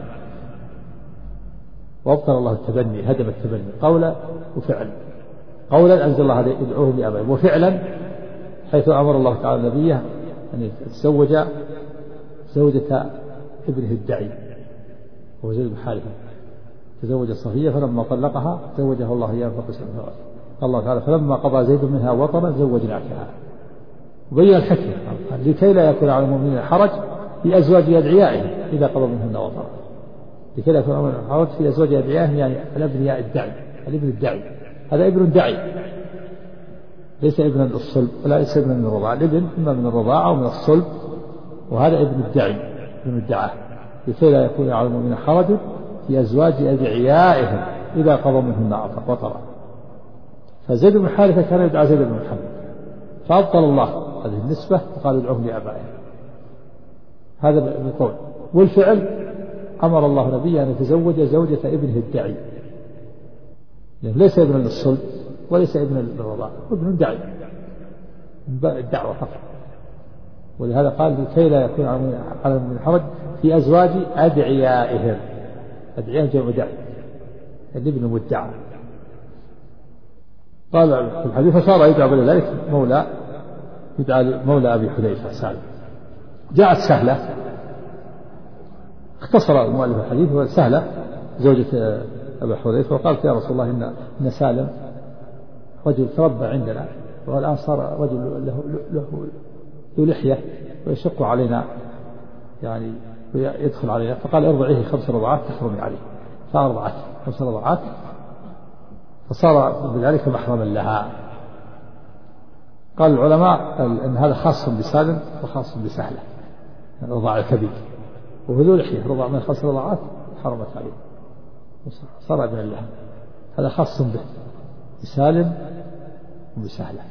وأبطل الله التبني، هدم التبني قولا وفعلا. قولا أنزل الله ادعوهم لآبائهم، وفعلا حيث أمر الله تعالى نبيه أن يتزوج زوجة ابنه الدعي وهو زيد بن حارثة، تزوج صفية فلما طلقها زوجها الله إياها فقسم الله تعالى فلما قضى زيد منها وطرا زوجناكها. وبين الحكمة لكي لا يكون على المؤمنين حرج في أزواج أدعيائهم إذا قضى منهن وطرا، لكي لا يكون حرج في أزواج أدعيائهم، يعني الأبنياء الدعي، الابن الدعي هذا ابن دعي ليس ابنا للصلب ولا ليس ابنا من الرضاعة، الابن إما من الرضاعة ومن الصلب، وهذا ابن الدعي ابن الدعاء، لكي لا يكون على المؤمنين حرج في أزواج أدعيائهم إذا قضوا منهن وطرا. فزيد بن حارثة كان يدعى زيد بن محمد، فأبطل الله هذه النسبة وقال ادعوهم لآبائهم، هذا بالقول. والفعل أمر الله نبيه أن يتزوج زوجة ابنه الدعي، يعني ليس ابنا للصلب وليس ابنا للرضاعة، ابن دعي من باب الدعوة فقط. ولهذا قال لكي لا يكون على المؤمنين حرج في أزواج أدعيائهم، أدعياء جمع دعي، الابن مدعى. قال في الحديث فصار يدعى بعد ذلك مولى، يدعى مولى أبي حذيفة سالم. جاءت سهلة، اختصر المؤلف الحديث وسهلة زوجة أبي حذيفة، وقالت يا رسول الله إن سالم رجل تربى عندنا والآن صار رجل له لحية ويشق علينا يعني ويدخل علينا، فقال ارضعيه 5 رضعات تحرمي عليه، فأرضعت 5 رضعات فصار بذلك محرما لها. قال العلماء أن هذا خاص بسالم وخاص بسهلة، الرضاع الكبير، وهذو لحية رضع من 5 رضعات حرمت عليه صار ابنا لها، هذا خاص به بسالم وبسهلة.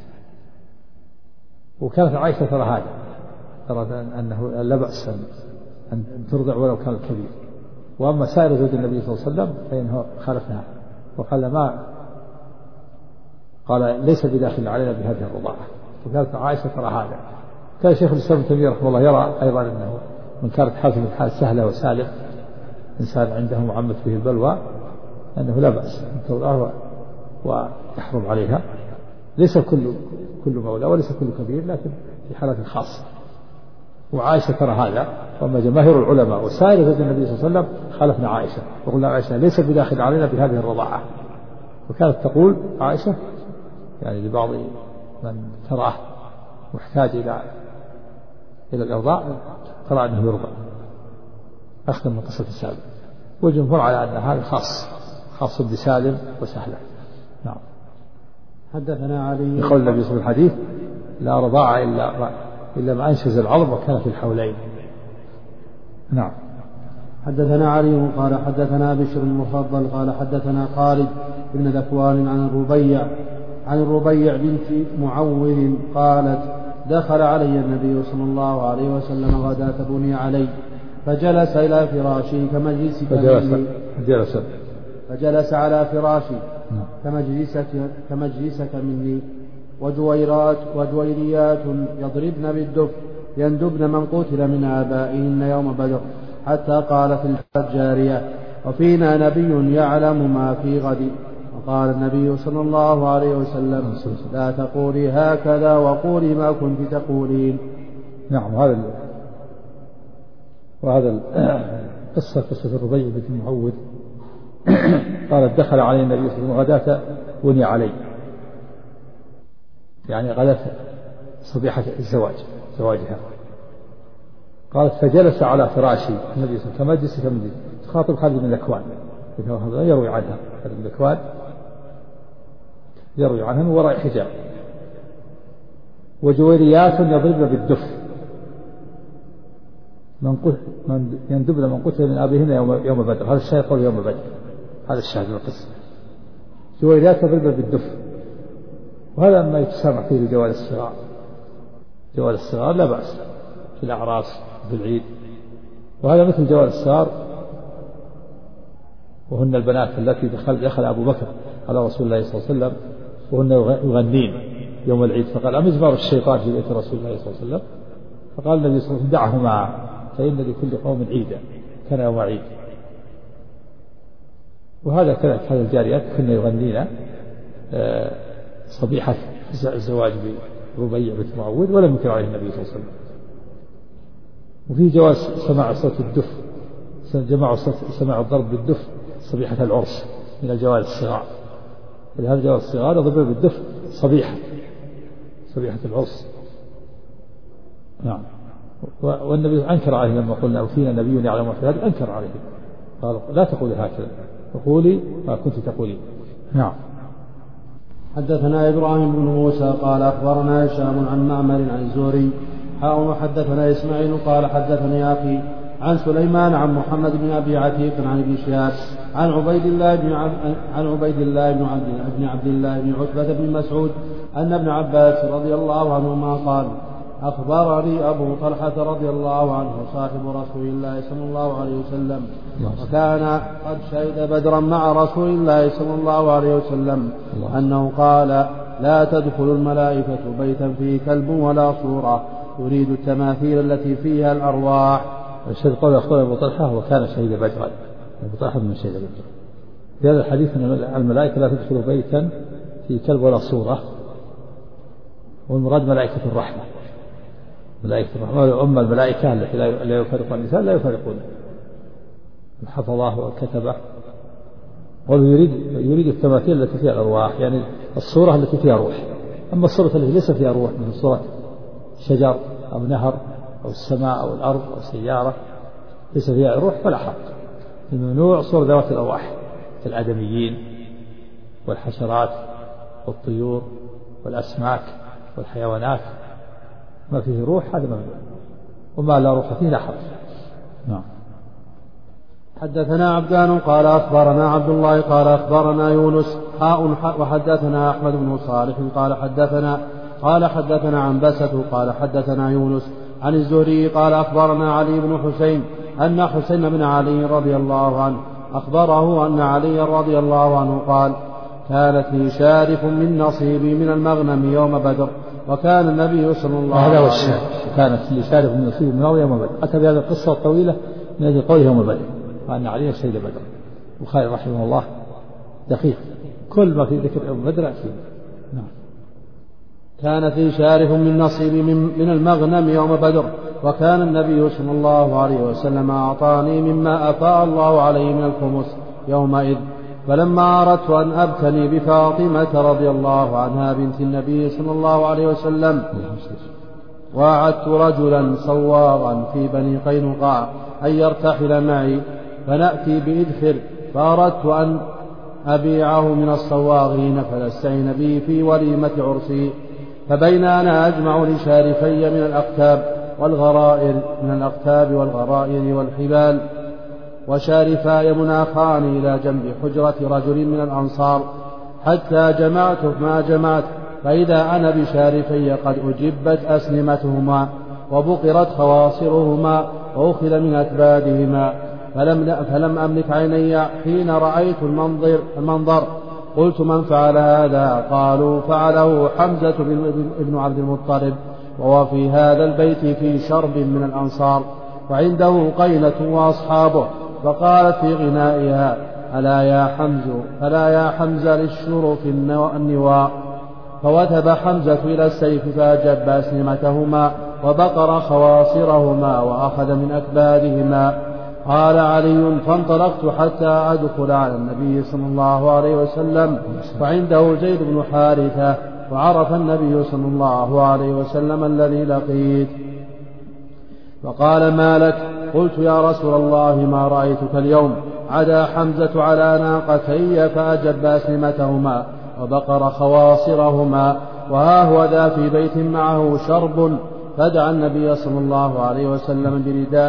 وكانت عائشة ترى هذا، ترى أنه لا بأس أن ترضع ولو كان الكبير. وأما سائر زوج النبي صلى الله عليه وسلم فإنه خالفها وقال ما قال ليس بداخل علينا بهذه الرضاعة. وكانت عائشة ترى هذا. كان شيخ الإسلام ابن تيمية رحمه الله يرى أيضا أنه من كانت حالته من حال سهلة وسالم إنسان عنده وعمت به البلوى أنه لا بأس أن ترضعه ويحرم عليها، ليس كل مولى وليس كل كبير، لكن في حالات خاصة. وعائشة ترى هذا، وأما جماهير العلماء وسائر زوج النبي صلى الله عليه وسلم خالفنا عائشة وقلنا عائشة ليس بداخل علينا بهذه الرضاعة. وكانت تقول عائشة يعني لبعض من تراه محتاج إلى الإرضاع ترى أنه يرضع أخذا من قصة السابق، والجمهور على أن هذا خاص بسالم وسهلة. نعم. حدثنا علي يقول النبي صلى الله عليه وسلم الحديث لا رضاعة إلا ما أنشز العظم وكان في الحولين. نعم. حدثنا علي قال حدثنا بشر المفضل قال حدثنا خالد بن ذكوان عن الربيع بنت معوذ قالت دخل علي النبي صلى الله عليه وسلم غداة بني علي فجلس إلى فراشي فجلس على فراشي كمجلسك مني، وجويريات يضربن بالدف يندبن من قتل من آبائهن يوم بدر، حتى قالت الجارية وفينا نبي يعلم ما في غد. وقال النبي صلى الله عليه وسلم لا تقولي هكذا وقولي ما كنت تقولين. نعم. هذا وهذا قصة الربيع بنت معوذ قالت دخل علي النبي صلى الله عليه وسلم غداة بني علي، يعني غداة صبيحة زواجها. قالت فجلس على فراشي النبي صلى الله عليه وسلم كمجلس تخاطب خالد بن ذكوان، يروي عنها خالد بن ذكوان يروي عنها من وراء حجاب، وجويريات يضربن بالدف من يندبن من قتل من أبيهن يوم بدر. هذا الشاهد قول يوم بدر، هذا الشاهد من القصة. جويريات يضربن بالدف، وهذا ما يتسامح فيه جوال الصغار. جوال الصغار لا بأس في الأعراس في العيد، وهذا مثل جوال الصغار وهن البنات التي دخل أبو بكر على رسول الله صلى الله عليه وسلم وهن يغنين يوم العيد، فقال أمزمار الشيطان في بيت رسول الله صلى الله عليه وسلم، فقال النبي صلى الله عليه وسلم دعهما فإن لكل قوم عيدا، كان يوم عيد. وهذا كانت هذه الجاريات كنا يغنين صبيحة الزواج بربيع بنت معوذ، ولم ينكر عليه النبي صلى الله عليه وسلم. وفي جواز سماع صوت الدف، سماع الضرب بالدف صبيحة العرس من الجوال الصغار، لهذا جواز الصغار يضرب بالدف صبيحة العرس. نعم. والنبي أنكر عليه لما قلنا وفينا نبي يعلم في هذا، أنكر عليه قال لا تقولي هكذا، وقولي ما كنت تقولين. نعم. حدثنا إبراهيم بن موسى قال أخبرنا هشام عن معمر عن الزهري وحدثنا إسماعيل قال حدثني أخي عن سليمان عن محمد بن أبي عتيق عن ابن شهاب عن عبيد الله بن عبد الله بن عتبة بن مسعود أن ابن عباس رضي الله عنهما قال أخبرني أبو طلحة رضي الله عنه صاحب رسول الله صلى الله عليه وسلم، وكان قد شهد بدرا مع رسول الله صلى الله عليه وسلم، أنه قال لا تدخل الملائكة بيتا فيه كلب ولا صورة تريد التماثيل التي فيها الأرواح. الشيخ قال أخبر أبو طلحة وكان شهد بدرا، أبو طلحة من شهد بدرا. في هذا الحديث أن الملائكة لا تدخل بيتا فيه كلب ولا صورة، والمراد ملائكة الرحمة، ملائكة الرحمة. أما الملائكة التي لا يفارق النساء لا يفارقون، حفظه وكتبه. ويريد التماثيل التي فيها الأرواح، يعني الصورة التي فيها روح. أما الصورة التي ليس فيها روح من صورة شجر أو نهر أو السماء أو الأرض أو سيارة ليس فيها روح فلا حق. الممنوع صور ذوات الأرواح كالآدميين والحشرات والطيور والأسماك والحيوانات، ما فيه روح هذا ممنوع، وما لا روح فيه لا حرج. نعم. حدثنا عبدان قال أخبرنا عبد الله قال أخبرنا يونس وحدثنا أحمد بن صالح قال حدثنا عنبسة قال حدثنا يونس عن الزهري قال أخبرنا علي بن حسين أن حسين بن علي رضي الله عنه أخبره أن علي رضي الله عنه قال كانت لي شارف من نصيبي من المغنم يوم بدر، وكان النبي صلى الله عليه وسلم كانت لي شارف من نصيبي من يوم بدر. أتى بهذه القصة الطويلة من أجل قوله يوم بدر، وأن علي شهد بدر. البخاري رحمه الله دقيق، كل ما في ذكر يوم بدر أكيد. نعم. كانت لي شارف من نصيبي من المغنم يوم بدر، وكان النبي صلى الله عليه وسلم أعطاني مما أفاء الله عليه من الخمس يومئذ. فلما أردت أن أبتني بفاطمة رضي الله عنها بنت النبي صلى الله عليه وسلم، وأعدت رجلا صواغا في بني قينقاع أن يرتحل معي فنأتي بإدخر، فأردت أن أبيعه من الصواغين فنستعين به في وليمة عرسي. فبين أنا أجمع لشارفي من الأقتاب والغرائر والحبال، وشارفاي مناخان إلى جنب حجرة رجل من الأنصار، حتى جمعت ما جمعت، فإذا أنا بشارفي قد أجبت أسنمتهما وبقرت خواصرهما وأخذ من أكبادهما، فلم أملك عيني حين رأيت المنظر. قلت من فعل هذا؟ قالوا فعله حمزة بن عبد المطلب، وهو في هذا البيت في شرب من الأنصار، وعنده قينة وأصحابه. فقالت في غنائها ألا يا حمزة للشرف النواء. فوثب حمزة إلى السيف فأجب أسنمتهما وبقر خواصرهما وأخذ من أكبادهما. قال علي: فانطلقت حتى أدخل على النبي صلى الله عليه وسلم وعنده زيد بن حارثة، وعرف النبي صلى الله عليه وسلم الذي لقيت، فقال: ما لك؟ قلت: يا رسول الله، ما رأيتك اليوم عدا حمزة على ناقتي فأجب أسلمتهما وبقر خواصرهما، وها هو ذا في بيت معه شرب، فدعا النبي صلى الله عليه وسلم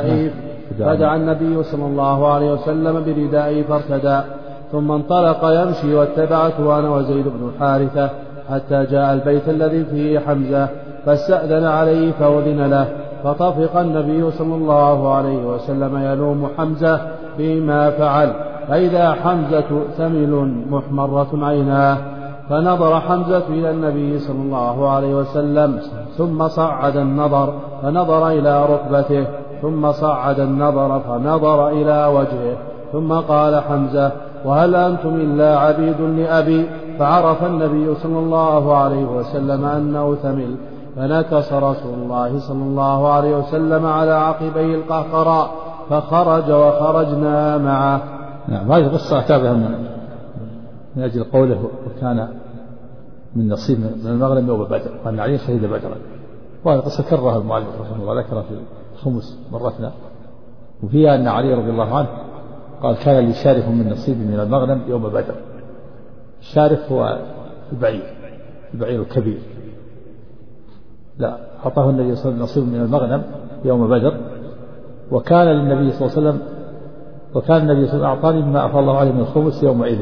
بردائه فارتدى، ثم انطلق يمشي واتبعته أنا وزيد بن حارثة حتى جاء البيت الذي فيه حمزة، فاستأذن عليه فأذن له، فطفق النبي صلى الله عليه وسلم يلوم حمزة فيما فعل، فإذا حمزة ثمل محمرة عيناه، فنظر حمزة إلى النبي صلى الله عليه وسلم ثم صعد النظر فنظر إلى ركبته، ثم صعد النظر فنظر إلى وجهه، ثم قال حمزة: وهل أنتم إلا عبيد لأبي؟ فعرف النبي صلى الله عليه وسلم أنه ثمل، فنكص رسول الله صلى الله عليه وسلم على عقبيه القهقراء، فخرج وخرجنا معه. نعم، هذه القصة أتابعها من أجل قوله: وكان من نصيب من المغنم يوم بدر، وأن علي شهد بدرا. وهذه القصة كررها المؤلف رحمه الله، ذكرها في الخمس مرتنا، وفيها أن علي رضي الله عنه قال: كان لي شارف من نصيبي من المغنم يوم بدر. الشارف هو البعير الكبير. لا، أعطاه النبي صلى الله عليه وسلم نصيب من المغنم يوم بدر، وكان النبي صلى الله عليه وسلم أعطاني مما أفاء الله عليه من الخمس يومئذ.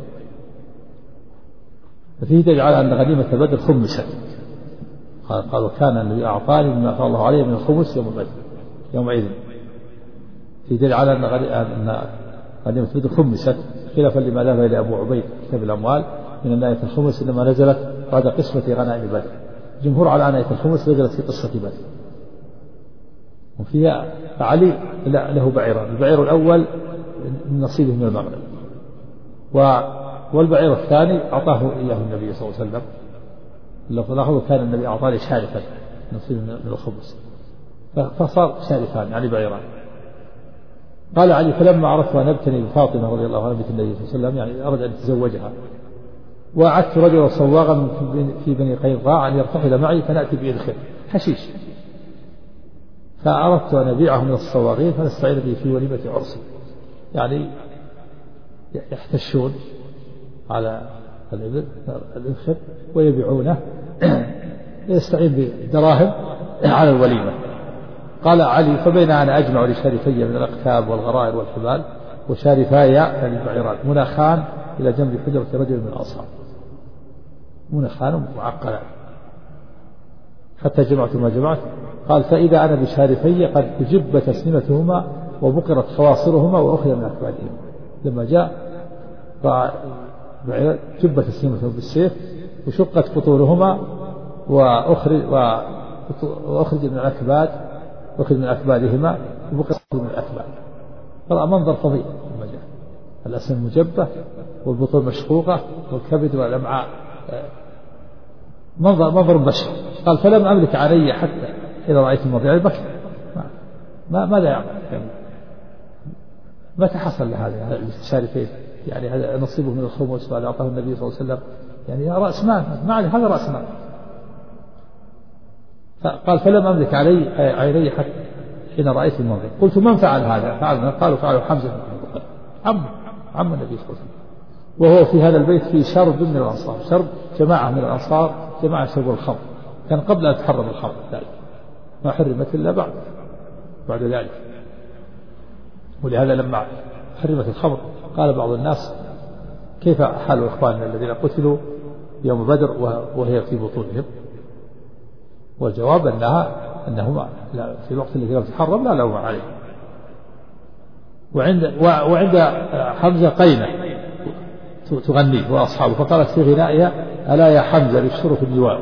ففيه دليل على أن غنيمة بدر خمست. قال: وكان النبي أعطاني مما أفاء الله عليه من الخمس يوم بدر يومئذ. في دليل على أن غنيمة بدر خمست، خلافا لما ذهب إلى أبو عبيد كتاب الأموال من أن آية الخمس إنما نزلت بعد قسمة غنائم بدر. الجمهور على أن آية الخمس نزلت في قصة بدر. وفيها علي له بعيران: البعير الأول نصيبه من المغنم، والبعير الثاني أعطاه إياه النبي صلى الله عليه وسلم. لاحظوا كان النبي أعطاني شارفا نصيب من الخمس، فصار شارفان يعني بعيران. قال علي: فلما عرفت أن ابتني بفاطمة رضي الله عنها بنت النبي صلى الله عليه وسلم، يعني أراد أن يتزوجها، وأعدت رجلا صواغا في بني قينقاع أن يرتحل معي فنأتي بإذخر حشيش، فأردت أن أبيعه من الصواغين فنستعين به في وليمة عرس. يعني يحتشون على الإذخر ويبيعونه يستعين بالدراهم على الوليمة. قال علي: فبين أنا أجمع لشارفي من الأقتاب والغرائر والحبال وشارفاي يعني البعيران مناخان إلى جنب حجرة رجل من الأنصار، مناخان معقلان، حتى جمعت ما جمعت. قال: فإذا أنا بشارفي قد جب تسنمتهما وبقرت خواصرهما وأخذ من أكبادهما. لما جاء جب تسنمتهما بالسيف وشقت بطونهما وأخرج من الأكباد، أخذ من أكبادهما وبقرت من الأكباد. طبعا منظر فظيع لما جاء، الأسنان مجبة والبطون مشقوقة والكبد والأمعاء، منظر بشع. قال: فلم أملك علي حتى إذا رأيت المضيع بكى. ماذا يعمل؟ متى حصل لهذا الشارفين؟ يعني هذا نصيبه من الخمس وهذا أعطاه النبي صلى الله عليه وسلم، يعني رأس مال، هذا رأس مال. قال: فلم أملك علي حتى حين رأيت المضيع. قلت: من فعل هذا؟ قالوا: فعله حمزة بن عم النبي صلى الله عليه وسلم، وهو في هذا البيت في شرب من الأنصار. شرب جماعة من الأنصار، جماعة شربوا الخمر، كان قبل أن تحرم الخمر ذلك، ما حرمت إلا بعد ذلك. ولهذا لما حرمت الخمر قال بعض الناس: كيف حال إخواننا الذين قتلوا يوم بدر وهي في بطونهم؟ والجواب أنهما في الوقت الذي لم تحرم لا لوم عليه. وعند حمزة قينة تغنيه وأصحابه، فقالت في غنائها: ألا يا حمزة للشرف في النواء.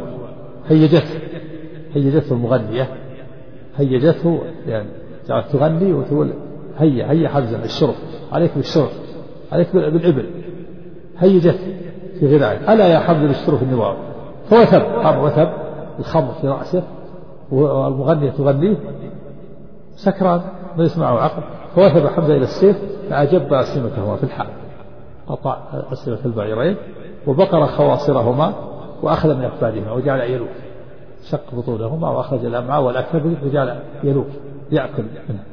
هيجته المغنية، هيجته يعني تغني وتقول: هيا حمزة الشرف، عليك بالشرف، عليك بالإبل. هيجت في غنائه: ألا يا حمزة للشرف في النواء. فوثب الخمر في رأسه والمغنية تغنيه سكران ما يسمعه عقل، فوثب حمزة إلى السيف فأجب أسلمتهما في الحال، قطع أسلمة البعيرين وبقر خواصرهما وأخذ من أكبادهما وجعل يلوك، شق بطونهما وأخرج الأمعاء والأكبد وجعل يلوك يأكل منه.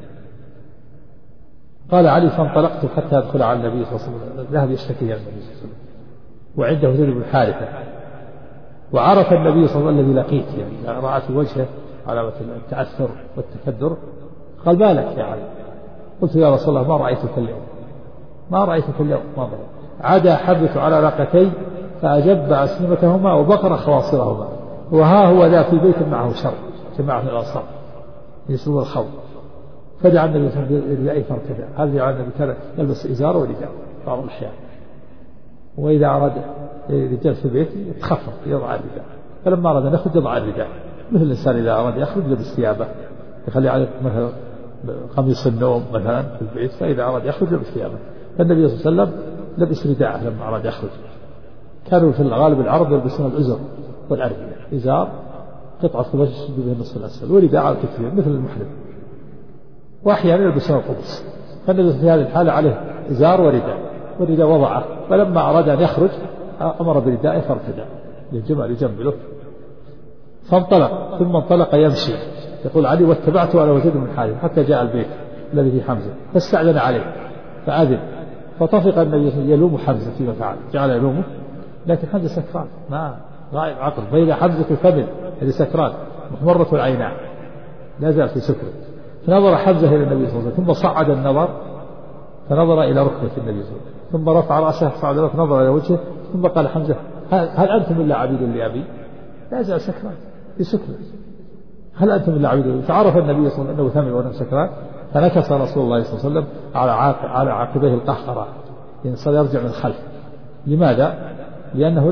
قال علي فانطلقت حتى أدخل على النبي صلى الله عليه وسلم، ذهب يشتكي النبي صلى الله عليه وسلم وعنده زيد بن حارثة، وعرف النبي صلى الله عليه وسلم الذي لقيت، يعني رأى في وجهه علامة التأثر والتكدر. قال بالك يا علي؟ قلت يا رسول الله ما رأيتك اليوم، ما رأيتك اليوم، ما رأيت. عدا حبة على ناقتين فأجب أسلمتهما وبقر خواصرهما، وها هو ذا في بيت معه شر جماعة من الأنصار يسلون الخوض، فدعا النبي صلى الله عليه وسلم بردائه فارتدى. هذا على النبي كان يلبس إزار ورداء بعض الأحيان، وإذا أراد رجال في البيت يتخفف يضع الرداء، فلما أراد أن يخرج يضع الرداء، مثل الإنسان إذا أراد يخرج يلبس ثيابه، يخلي عليه مثلا قميص النوم مثلا في البيت، فإذا أراد يخرج يلبس ثيابه. فالنبي صلى الله عليه وسلم لبس رداءه لما أراد يخرج. كانوا في الغالب العرب يلبسون الإزر والأردية، إزار قطعة قماش يشد به النصف الأسفل، ورداء على الكتفين مثل المحرم، وأحيانا يلبسون القمص. فالنبي في هذه الحالة عليه إزار ورداء، والرداء وضعه، فلما أراد أن يخرج أمر بردائه فارتدى للجمل يجمله، فانطلق ثم انطلق يمشي. يقول علي واتبعته أنا وزيد بن حارثة حتى جاء البيت الذي فيه حمزة فاستأذن عليه فأذن، فطفق النبي يلوم حمزة فيما فعل، جعل يلومه، لكن حمزة سكران ما غائب عقل، بين حمزة ثمن هذه سكران محمرة العينان لا زال في سكره. فنظر حمزة إلى النبي صلى الله عليه وسلم ثم صعد النظر فنظر إلى ركبة النبي صلى الله عليه وسلم ثم رفع رأسه فصعد فنظر إلى وجهه ثم قال حمزة هل أنتم إلا عبيد لأبي؟ لا زال سكران في سكره، هل أنتم إلا عبيد؟ فعرف النبي صلى الله عليه وسلم أنه ثمن وأنه سكران، فنكس رسول الله صلى الله عليه وسلم على عقبيه القهقرة، يعني صار يرجع من الخلف. لماذا؟ لأنه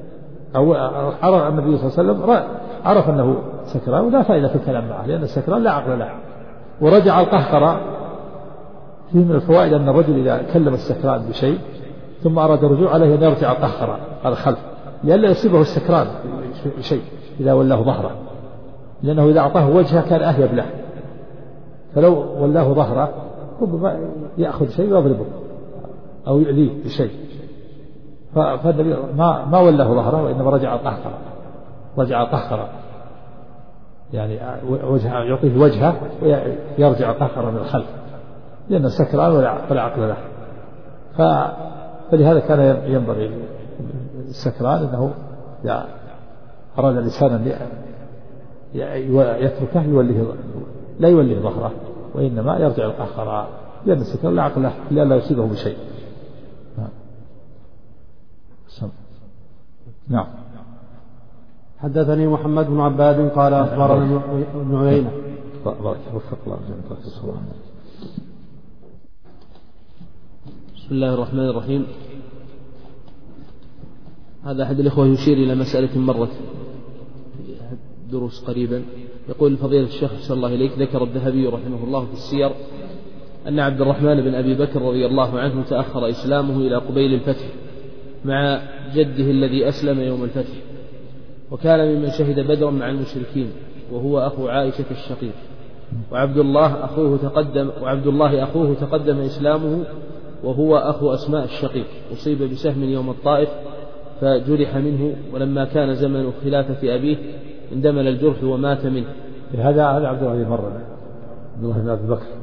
عرف النبي صلى الله عليه وسلم عرف أنه سكران ولا فائدة في الكلام معه، لأن السكران لا عقل له. ورجع القهقرة. فيه من الفوائد أن الرجل إذا كلم السكران بشيء ثم أراد الرجوع عليه أن يرجع القهقرة على الخلف لئلا يصيبه السكران بشيء إذا ولاه ظهره، لأنه إذا أعطاه وجهه كان أهيب له، فلو ولاه ظهره ربما يأخذ شيء ويضربه أو يؤذيه بشيء، فالنبي ما ولاه ظهره وإنما رجع القهقرة يعني وجهه يعطيه وجهه ويرجع القهقرة من الخلف، لأنه سكران ولا عقل له. فلهذا كان ينبغي السكران أنه إذا أراد الإنسان أن يتركه لا يوليه ظهره وإنما يرجع القهقرة، لأن السكران لا عقل له لئلا يصيبه بشيء. نعم. حدثني محمد بن عباد قال أخبرنا ابن عيينة. بسم الله الرحمن الرحيم. هذا أحد الإخوة يشير إلى مسألة مرت في دروس قريبا. يقول فضيلة الشيخ أحسن الله إليك، ذكر الذهبي رحمه الله في السير أن عبد الرحمن بن أبي بكر رضي الله عنه تأخر إسلامه إلى قبيل الفتح مع جده الذي أسلم يوم الفتح، وكان ممن شهد بدرا مع المشركين، وهو أخو عائشة الشقيق، وعبد الله أخوه تقدم إسلامه وهو أخو أسماء الشقيق، أصيب بسهم يوم الطائف فجرح منه، ولما كان زمن خلافة أبيه اندمل الجرح ومات منه. هذا عبد الله مرة عبد الله بن أبي بكر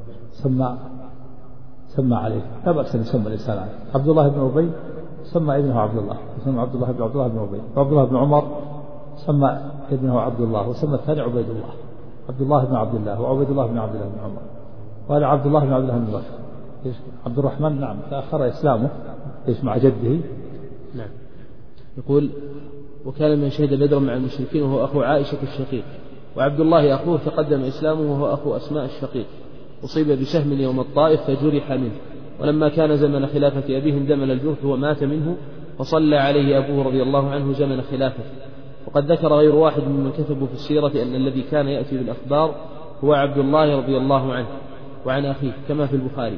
سمى عليه، لا بأس أن يسمى الإنسان عليه. عبد الله بن أبي سمى ابنه عبد الله، سمى عبد الله بن أبي، وعبد الله بن عمر سمى ابنه عبد الله، وسمى الثاني عبيد الله، عبد الله بن عبد الله وعبيد الله بن عبد الله بن عمر، وهذا عبد الله بن عبد الله بن بكر. عبد الرحمن نعم تأخر إسلامه مع جده. نعم. يقول وكان من شهد بدرا مع المشركين وهو أخو عائشة الشقيق، وعبد الله أخوه تقدم إسلامه وهو أخو أسماء الشقيق، أصيب بسهم يوم الطائف فجرح منه، ولما كان زمن خلافة أبيه اندمل الجرح ومات منه، فصلى عليه أبوه رضي الله عنه زمن خلافته. وقد ذكر غير واحد ممن كتبوا في السيرة أن الذي كان يأتي بالأخبار هو عبد الله رضي الله عنه وعن أخيه كما في البخاري.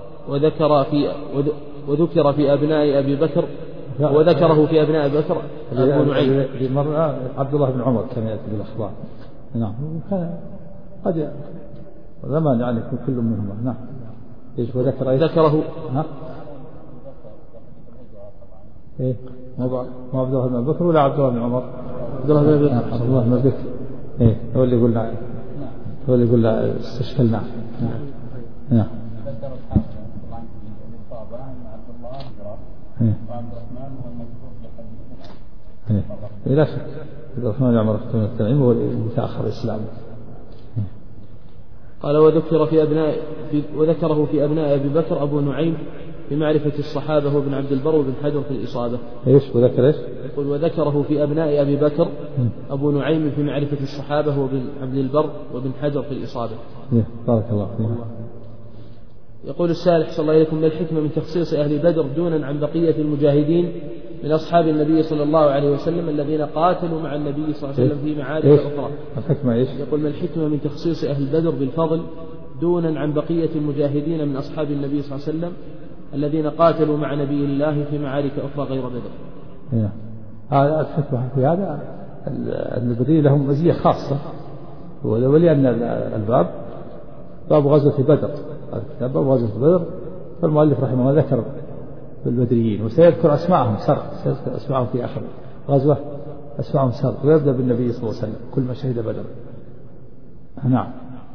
وذكر في أبناء أبي بكر أبو نعيم عبد الله بن عمر كان يأتي بالأخبار. نعم كان قد زمان يعني يكون كل منهما. نعم ايش ذكره ايه ما عبد الله بن بكر ولا عبد الله بن عمر؟ عبد الله بن بكر. عبد الله بن بكر ايه هو اللي قلنا استشكلنا. نعم لا شك عبد الرحمن بن عمر بن التنعيم هو اللي تأخر إسلامه. قال وذكره في أبناء أبي بكر أبو نعيم في معرفة الصحابة وابن عبد البر وابن حجر في الإصابة. ايش وذكر ايش؟ يقول وذكره في أبناء أبي بكر أبو نعيم في معرفة الصحابة وابن عبد البر وابن حجر في الإصابة. بارك الله فيك. يقول السائل أحسن الله إليكم: ما الحكمة من تخصيص أهل بدر دونا عن بقية المجاهدين من أصحاب النبي صلى الله عليه وسلم الذين قاتلوا مع النبي صلى الله عليه وسلم في معارك أخرى؟ الحكمة إيش؟ يقول: ما الحكمة من تخصيص أهل بدر بالفضل دونا عن بقية المجاهدين من أصحاب النبي صلى الله عليه وسلم الذين قاتلوا مع نبي الله في معارك أخرى غير بدر؟ هذا الحكمة في هذا أن البدري لهم مزية خاصة، ولأن الباب باب غزوة بدر، الكتاب باب غزوة بدر، فالمؤلف رحمه الله ذكر بالبدريين وسيذكر أسماءهم سيذكر أسماءهم في آخر غزوة أسماءهم سر، ويبدأ بالنبي صلى الله عليه وسلم كل ما شهد بدر. نعم.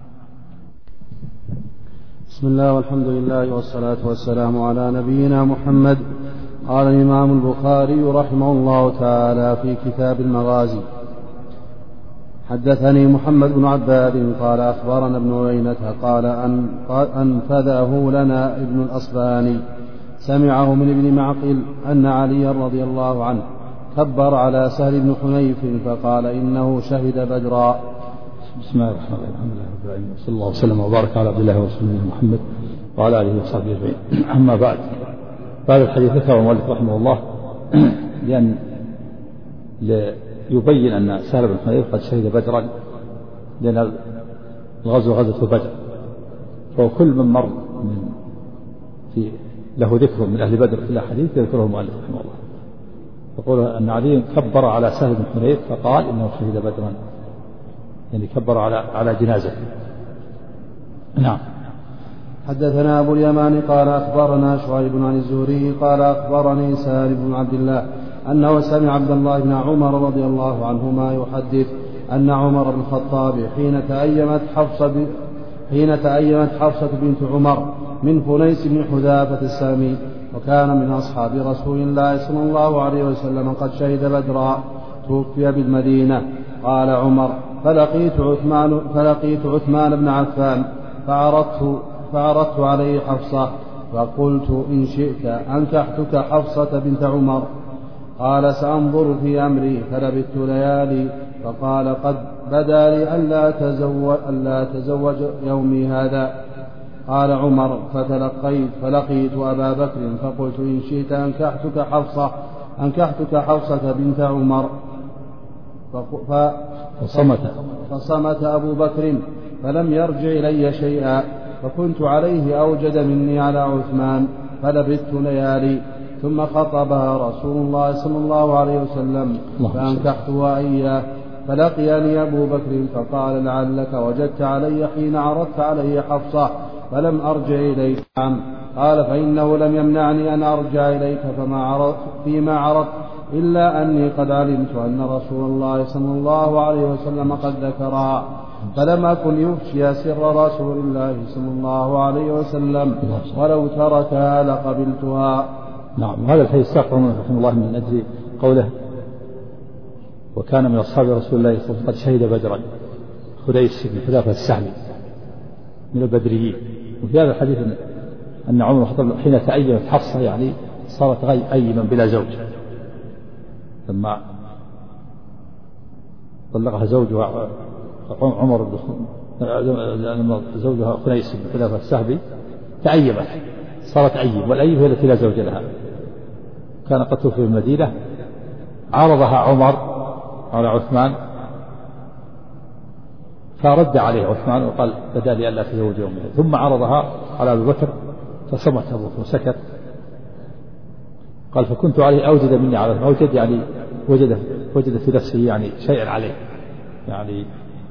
بسم الله والحمد لله والصلاة والسلام على نبينا محمد. قال الإمام البخاري رحمه الله تعالى في كتاب المغازي: حدثني محمد بن عباد قال أخبرنا ابن عيينة قال أنفذه لنا ابن الأصبهاني سمعه من ابن معقل أن علي رضي الله عنه كبر على سهل بن حنيف فقال إنه شهد بدرا. بسم الله الرحمن الرحيم، الحمد لله رب العالمين، صلى الله وسلم وبارك على عبد الله ورسوله محمد وعلى آله وصحبه أجمعين. أما بعد، هذا الحديث ذكره المؤلف رحمه الله لأن يبين أن سهل بن حنيف قد شهد بدرا، لأن الغزوة غزوة بدر، فهو كل من مر في له ذكر من أهل بدر في الحديث يذكره المؤلف رحمه الله. يقول أن علي كبر على سهل بن حنيف فقال إنه شهد بدرا، يعني كبر على جنازته. نعم. حدثنا أبو اليمان قال أخبرنا شعيب عن الزهري قال أخبرني سهل بن عبد الله أنه سمع عبد الله بن عمر رضي الله عنهما يحدث أن عمر بن الخطاب حين تأيمت حفصة بنت عمر من فنيس بن حذافة السامي، وكان من أصحاب رسول الله صلى الله عليه وسلم قد شهد بدرا، توفي بالمدينة. قال عمر: فلقيت عثمان بن عفان فعرضت عليه حفصة فقلت: إن شئت أنكحتك حفصة بنت عمر. قال: سأنظر في أمري. فلبثت ليالي، فقال: قد بدا لي ألا تزوج يومي هذا. قال عمر: فلقيت أبا بكر فقلت: إن شئت أنكحتك حفصة بنت عمر. فصمت أبو بكر فلم يرجع إلي شيئا، فكنت عليه أوجد مني على عثمان، فلبثت ليالي. ثم خطبها رسول الله صلى الله عليه وسلم فأنكحتها إياه، فلقيني أبو بكر فقال: لعلك وجدت علي حين عرضت علي حفصة فلم أرجع إليك. قال: فإنه لم يمنعني أن أرجع إليك فيما عرضت إلا أني قد علمت أن رسول الله صلى الله عليه وسلم قد ذكرها، فلم أكن يفشي سر رسول الله صلى الله عليه وسلم، ولو تركها لقبلتها. نعم. هذا الحديث ساقه رحمه الله من أجل قوله: وكان من أصحاب رسول الله صلى الله عليه وسلم قد شهد بدرا، خديس بن حذافة السهمي من البدريين. وفي هذا الحديث أن عمر حين تأيمت حفصة يعني صارت أيما بلا زوج، لما طلقها زوجها عمر لما زوجها خنيس بن حذافة السهمي تأيمت، صارت أيم، والأيم هي التي لا زوج لها. كان قد توفي في المدينة، عرضها عمر على عثمان فرد عليه عثمان وقال: بدا لي ألا تزوج يومها. ثم عرضها على أبي بكر فصمت أبو بكر وسكت. قال: فكنت عليه أوجد مني على أوجد يعني وجد في نفسه يعني شيئا عليه، يعني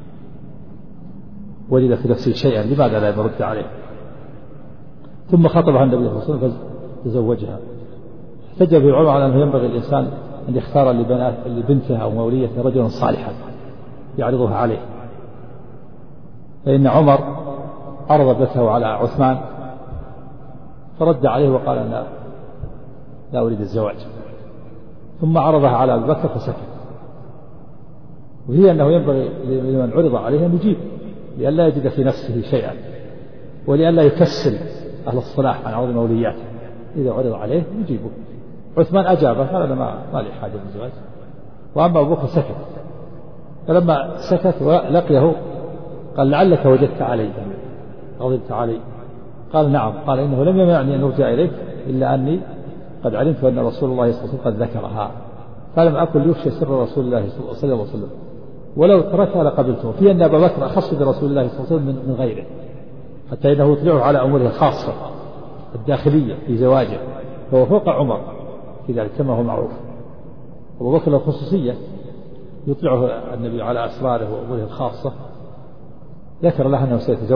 وجد في نفسه شيئا لماذا لا يرد عليه؟ ثم خطبها النبي صلى الله عليه وسلم فزوجها. احتج به العلماء على أنه ينبغي الإنسان أن يختار لبنته أو موليته رجلا صالحا يعرضها عليه، فإن عمر عرض ابنته على عثمان فرد عليه وقال أنا لا أريد الزواج، ثم عرضها على أبي بكر فسكت. وهي أنه ينبغي لمن عرض عليه أن يجيب لئلا يجد في نفسه شيئا ولئلا يكسل أهل الصلاح عن عرض مولياته، إذا عرض عليه يجيبه. عثمان أجابه قال أنا ما لي حاجة بالزواج، وأما أبو بكر سكت. فلما سكت ولقيه قال لعلك وجدت علي غضبت علي؟ قال نعم. قال إنه لم يمنعني أن أرجع إليك إلا أني قد علمت أن رسول الله صلى الله عليه وسلم قد ذكرها، فلم أكن ليفشي سر رسول الله صلى الله عليه وسلم، ولو تركها لقبلته. في أن أبا بكر أخص برسول الله صلى الله عليه وسلم من غيره، حتى إنه يطلعه على أموره الخاصة الداخلية في زواجه، فهو فوق عمر في ذلك كما هو معروف. أبو بكر له خصوصية يطلعه النبي على أسراره وأموره الخاصة. ذكر له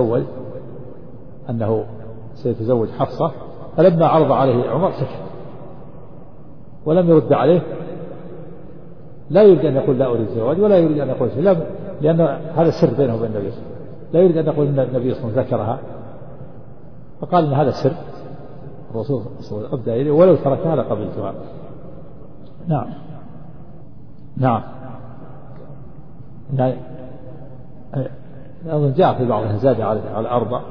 أنه سيتزوج حفصة، فلما عرض عليه عمر سكت ولم يرد عليه. لا يريد أن يقول لا أريد الزواج ولا يريد أن يقول شيء، لأن هذا سر بينه وبين النبي صلى الله عليه وسلم. لا يريد أن يقول أن النبي صلى الله عليه وسلم ذكرها، فقال أن هذا سر الرسول صلى الله عليه وسلم أبدأ إليه ولو تركها لقبلتها. نعم نعم. أظن جاء في بعضها زاد على 4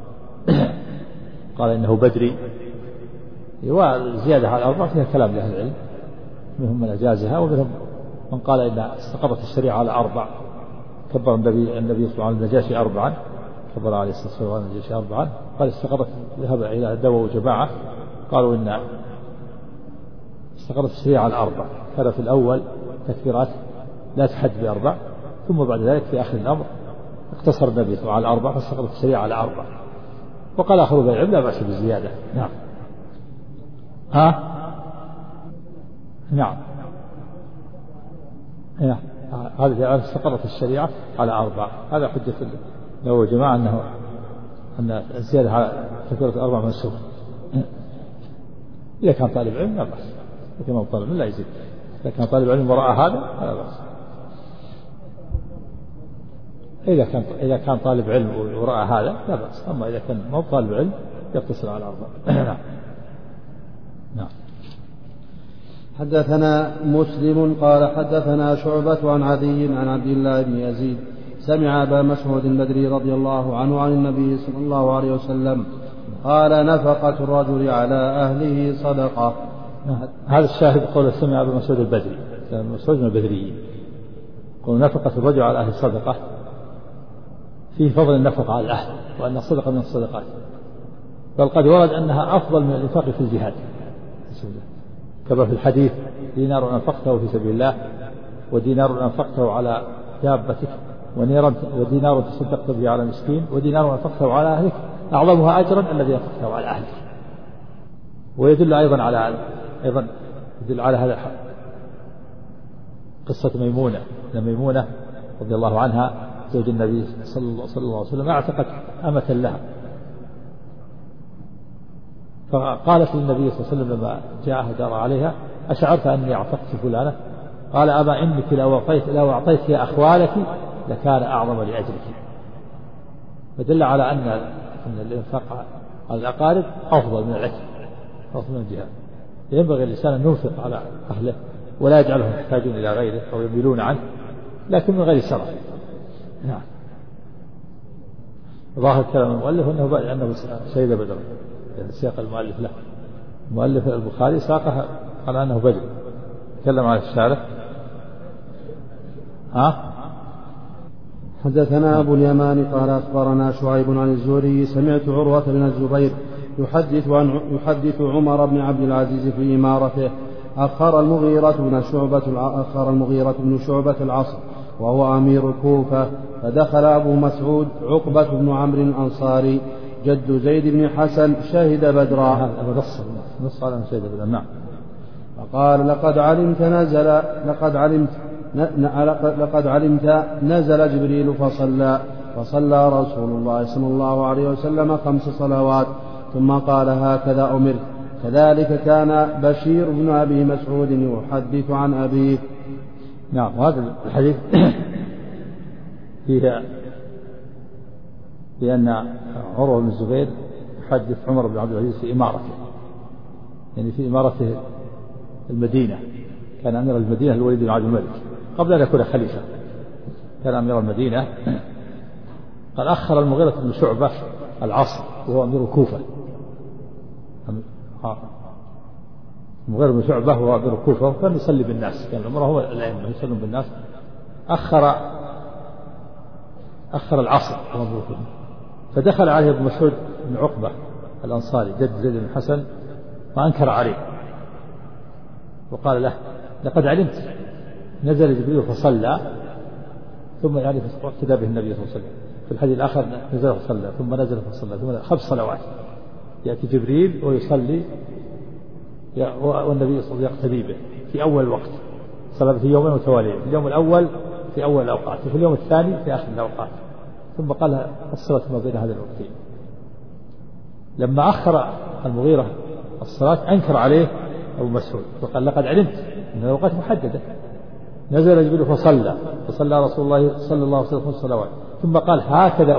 قال إنه بدري، وزيادة على 4 فيها كلام لأهل العلم، منهم من أجازها ومنهم من قال إن استقرت الشريعة على 4. كبر النبي صلى الله عليه وسلم النجاشي 4، كبر عليه الصلاة والسلام النجاشي 4، قال استقرت ذهب إلى دو وجماعة قالوا إن استقرت الشريعة على 4. كان في الأول تكبيرات لا تحد ب4، ثم بعد ذلك في آخر الأمر اقتصر النبي صلى الله عليه وسلم على 4 فاستقرت الشريعة على 4. وقال آخر بين العلم لا بأس بالزيادة. نعم نعم هذا استقرت الشريعة على 4. هذا حجة له جماعة أن الزيادة على تكبيرة 4 منسوخ. إذا كان طالب علم لا بأس، إذا كان طالب علم لا يزيد. إذا كان طالب علم وراء هذا لا بأس. إذا كان طالب علم وراء هذا لا بأس، أما إذا كان مو طالب علم يقتصر على 4. نعم. حدثنا مسلم قال حدثنا شعبة عن عدي عن عبد الله بن يزيد سمع أبا مسعود البدري رضي الله عنه عن النبي صلى الله عليه وسلم قال نفقة الرجل على أهله صدقة. هذا الشاهد قول سمع أبا مسعود البدري، مسعود من البدريين، قول نفقة الرجل على أهل صدقة، فيه فضل النفقة على الأهل وأن الصدقة من الصدقات، بل قد ورد أنها أفضل من الإنفاق في الجهاد كما في الحديث دينار أنفقته في سبيل الله، ودينار أنفقته على دابتك، ودينار تصدقت به على مسكين، ودينار أنفقته على أهلك أعظمها أجرا الذي أنفقته على أهلك. ويدل أيضا على هذا قصة ميمونة رضي الله عنها زوج النبي صلى الله عليه وسلم اعتقت أمة لها، فقالت للنبي صلى الله عليه وسلم لما جاءها دار عليها أشعرت أني أعتقت فلانة؟ قال أما إنك لو أعطيت يا أخوالك لكان أعظم لأجرك. فدل على أن الإنفاق على الأقارب أفضل من الأجر، أفضل من الجهاد. ينبغي الإنسان أن ينفق على أهله ولا يجعلهم يحتاجون إلى غيره أو يميلون عنه، لكن من غير سرف. نعم. ظاهر كلام المؤلف أنه شهد بدر، سياق المؤلف له، مؤلف البخاري ساقه على أنه بدر، تكلم عن الشارع. حدثنا أبو اليمان قال أخبرنا شعيب عن الزهري سمعت عروة بن الزبير يحدث عمر بن عبد العزيز في إمارته أخر المغيرة بن شعبة العصر وهو أمير الكوفة، فدخل أبو مسعود عقبة بن عمرو الأنصاري جد زيد بن حسن شهد بدرا. نص على شهد بدرا. نعم. فقال لقد علمت نزل جبريل فصلى رسول الله صلى الله عليه وسلم 5 صلوات ثم قال هكذا أمرت. كذلك كان بشير بن أبي مسعود يحدث عن أبيه. نعم. هذا الحديث فيه بأن عروة بن الزبير يحدث عمر بن عبد العزيز في إمارته، يعني في إمارته المدينة. كان أمير المدينة الوليد بن عبد الملك قبل أن يكون خليفة، كان أمير المدينة. قال أخر المغيرة بن شعبة العصر وهو أمير الكوفة. المغيرة بن شعبة هو أمير الكوفة وكان يصلي بالناس، كان الأمر هو الأئمة يصلون بالناس. أخر العصر وهو أمير الكوفة، فدخل عليه ابن مسعود بن عقبة الأنصاري جد زيد بن الحسن وأنكر عليه وقال له لقد علمت نزل جبريل فصلى ثم يعني اقتدى به النبي صلى الله عليه وسلم. في الحديث الآخر نزل فصلى ثم نزل فصلى ثم 5 صلوات يأتي جبريل ويصلي والنبي صلى الله عليه وسلم يقتدي به في أول الوقت، صلى في يومين متواليين، في اليوم الأول في أول الأوقات وفي اليوم الثاني في آخر الأوقات، ثم قال الصلاة ما بين هذا الوقتين. لما أخر المغيرة الصلاة أنكر عليه أبو مسعود وقال لقد علمت أن الأوقات محددة. نزل جبريل فصلى رسول الله صلى الله عليه وسلم 5 صلوات ثم قال هكذا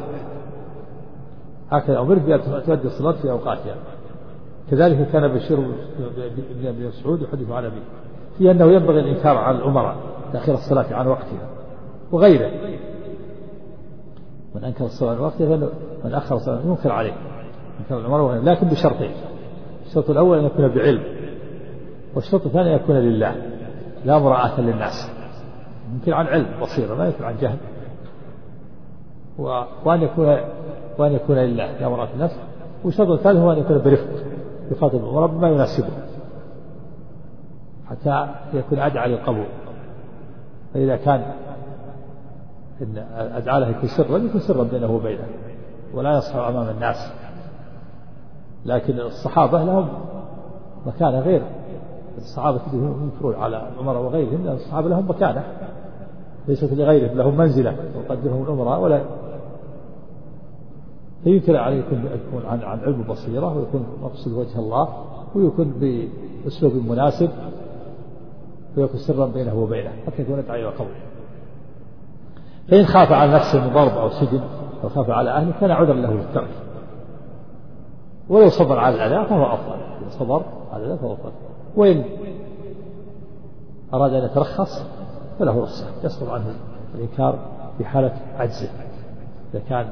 أمرت بأن تؤدي الصلاة في أوقاتها. كذلك كان بشير بن أبي مسعود يحدث عن أبيه في أنه ينبغي الإنكار على الأمراء تأخير الصلاة عن وقتها وغيره. من أنكر الصلاة عن وقتها من أخر الصلاة ينكر عليه، ينكر الأمراء وغيره، لكن بشرطين. الشرط الأول أن يكون بعلم، والشرط الثاني أن يكون لله لا مراعاة للناس، يمكن عن علم بصيرة ما يمكن عن جهل، وأن يكون لله لا مراعاة للناس. والشرط الثالث هو أن يكون برفق يخاطب الأمراء بما يناسبه حتى يكون أدعى للقبول. فإذا كان إن أدعى له يكون سرا بينه وبينه ولا يصحى أمام الناس. لكن الصحابة لهم مكانة غير الصحابة ينكرون على الأمراء وغيرهم، لأن الصحابة لهم مكانة ليست لغيرهم، لهم منزلة وقدرهم الأمراء ولا فيمكن عليه يكون عن علم بصيرة ويكون مقصد وجه الله ويكون بأسلوب مناسب ويكون سرا بينه وبينه حتى يكون يدعى إلى قبول. فإن خاف على نفسه من ضرب أو سجن أو خاف على أهله كان عذرا له للترك، ولو صبر على الأذى فهو أفضل، صبر على الأذى فهو أفضل. وإن أراد أن يترخص فله رخصة يصبر عنه الإنكار في حالة عجزه، إذا كان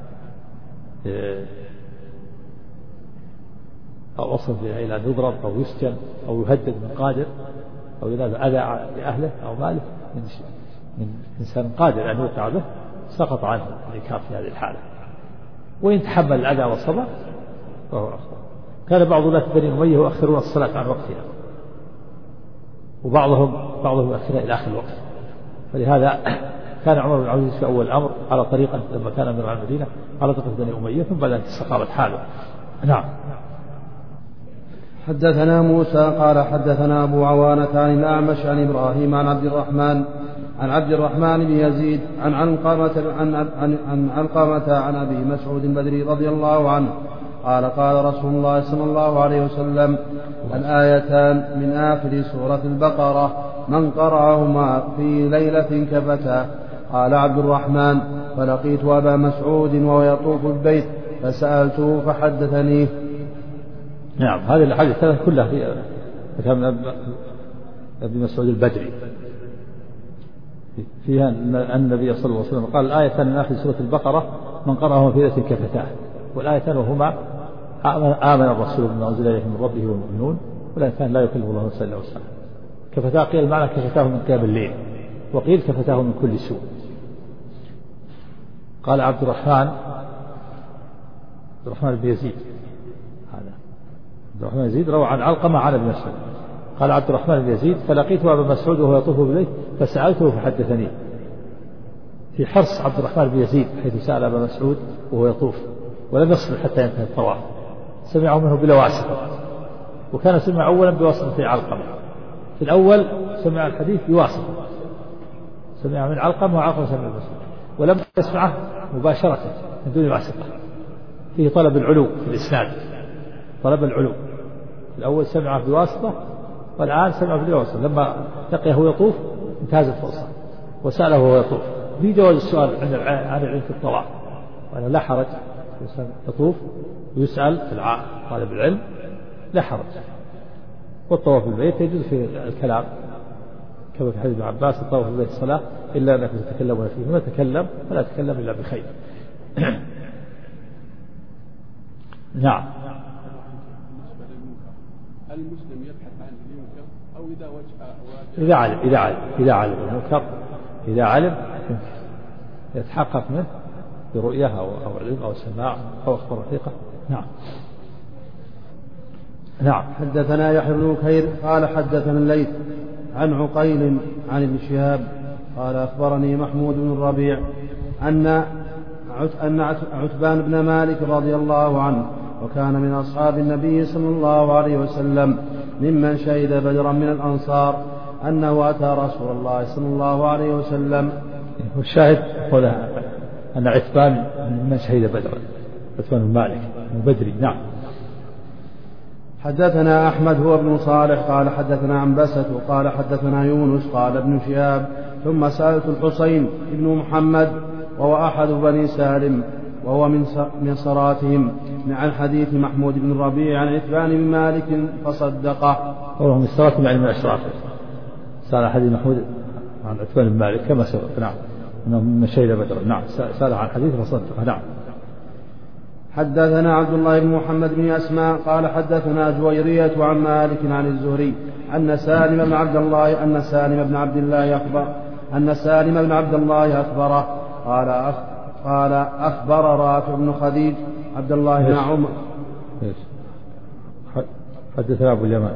أو وصل إلى أن يضرب أو يسجن أو يهدد من قادر أو ينال أذى لأهله أو ماله من إنسان قادر أن يوقع به سقط عنه الإنكار في هذه الحالة. وإن تحمل الأذى وصبر فهو أفضل. كان بعض ولاة بني أمية يؤخرون الصلاة عن وقتها وبعضهم يؤخرها إلى آخر الوقت. فلهذا كان عمر بن عبد العزيز في أول الأمر على طريقة لما كان أمير على المدينة على طريقة بني أمية، ثم بدأت استقامت حاله. نعم. حدثنا موسى قال حدثنا أبو عوانة عن الأعمش عن إبراهيم عن عبد الرحمن بن يزيد عن علقمة عن أبي مسعود البدري رضي الله عنه قال قال رسول الله صلى الله عليه وسلم الآيتان من آخر سورة البقرة من قرأهما في ليلة كفتا. قال عبد الرحمن فلقيت أبا مسعود وهو يطوف البيت فسألته فحدثني. نعم. هذه الأحاديث الثلاث كلها في من أبي مسعود البدري فيها أن النبي صلى الله عليه وسلم قال الآيتان من آخر سورة البقرة من قرأهما في ليلة كفتا، والآيتان وهما آمن الرسول بما أنزل إليه من ربه والمؤمنون، والآيتان لا يكلف الله نفسا إلا وسعها. كفتا قيل المعنى كفتاه من قيام الليل، وقيل كفتاه من كل سوء. قال عبد الرحمن بن يزيد، عبد الرحمن بن يزيد روى عن علقمة عن ابن مسعود قال عبد الرحمن بن يزيد فلقيت أبا مسعود وهو يطوف بالبيت فسألته فحدثني. في حرص عبد الرحمن بن يزيد حيث سأل أبا مسعود وهو يطوف ولم يصبر حتى ينتهي الطواف، سمعه منه بلا واسطة وكان سمع أولا بواسطة علقمة. في الأول سمع الحديث بواسطة، سمع من علقمة وعلقمة سمع المسلم، ولم يسمعه مباشرة من دون واسطة. فيه طلب العلو في الإسناد، طلب العلو. في الأول سمعه بواسطة، والآن سمعه بواسطة. لما لقيه يطوف انتهز الفرصة وسأله وهو يطوف. في جواز السؤال عن العلم في الطواف، وأنا لا حرج يطوف ويسأل في طالب العلم، لا حرج. والطواف بالبيت يجوز في الكلام كما في حديث ابن عباس: الطواف بالبيت الصلاة إلا أنكم تتكلمون فيه، وما تكلم فلا تتكلم إلا بخير. نعم. المسلم يبحث عن المنكر أو إذا إذا علم المنكر، إذا علم يتحقق منه برؤية أو علم أو سماع أو أخبار رفيقة. نعم. نعم. حدثنا يحيى بن بكير قال حدثنا الليث عن عقيل عن ابن شهاب قال أخبرني محمود بن الربيع أن عتبان بن مالك رضي الله عنه وكان من أصحاب النبي صلى الله عليه وسلم ممن شهد بدرا من الأنصار أنه أتى رسول الله صلى الله عليه وسلم. والشاهد يقول أن عتبان ممن شهد بدرا، عتبان بن مالك بدري. نعم. حدثنا أحمد هو ابن صالح قال حدثنا عنبسة قال حدثنا يونس قال ابن شهاب ثم سألت الحسين ابن محمد وهو أحد بني سالم وهو من صراتهم عن حديث محمود بن الربيع عن عتبان بن مالك فصدقه. وهو من صراتهم يعني من أشرافه. سأل حديث محمود عن عتبان بن مالك كما سبق. نعم. أنه من شهد بدرا. نعم. سأل عن حديث فصدقه. نعم. حدثنا عبد الله بن محمد بن أسماء قال حدثنا جويرية عن مالك عن الزهري أن سالم بن عبد الله أخبره قال أخبر رافع بن خديج عبد الله بن عمر. حدثنا أبو اليمان.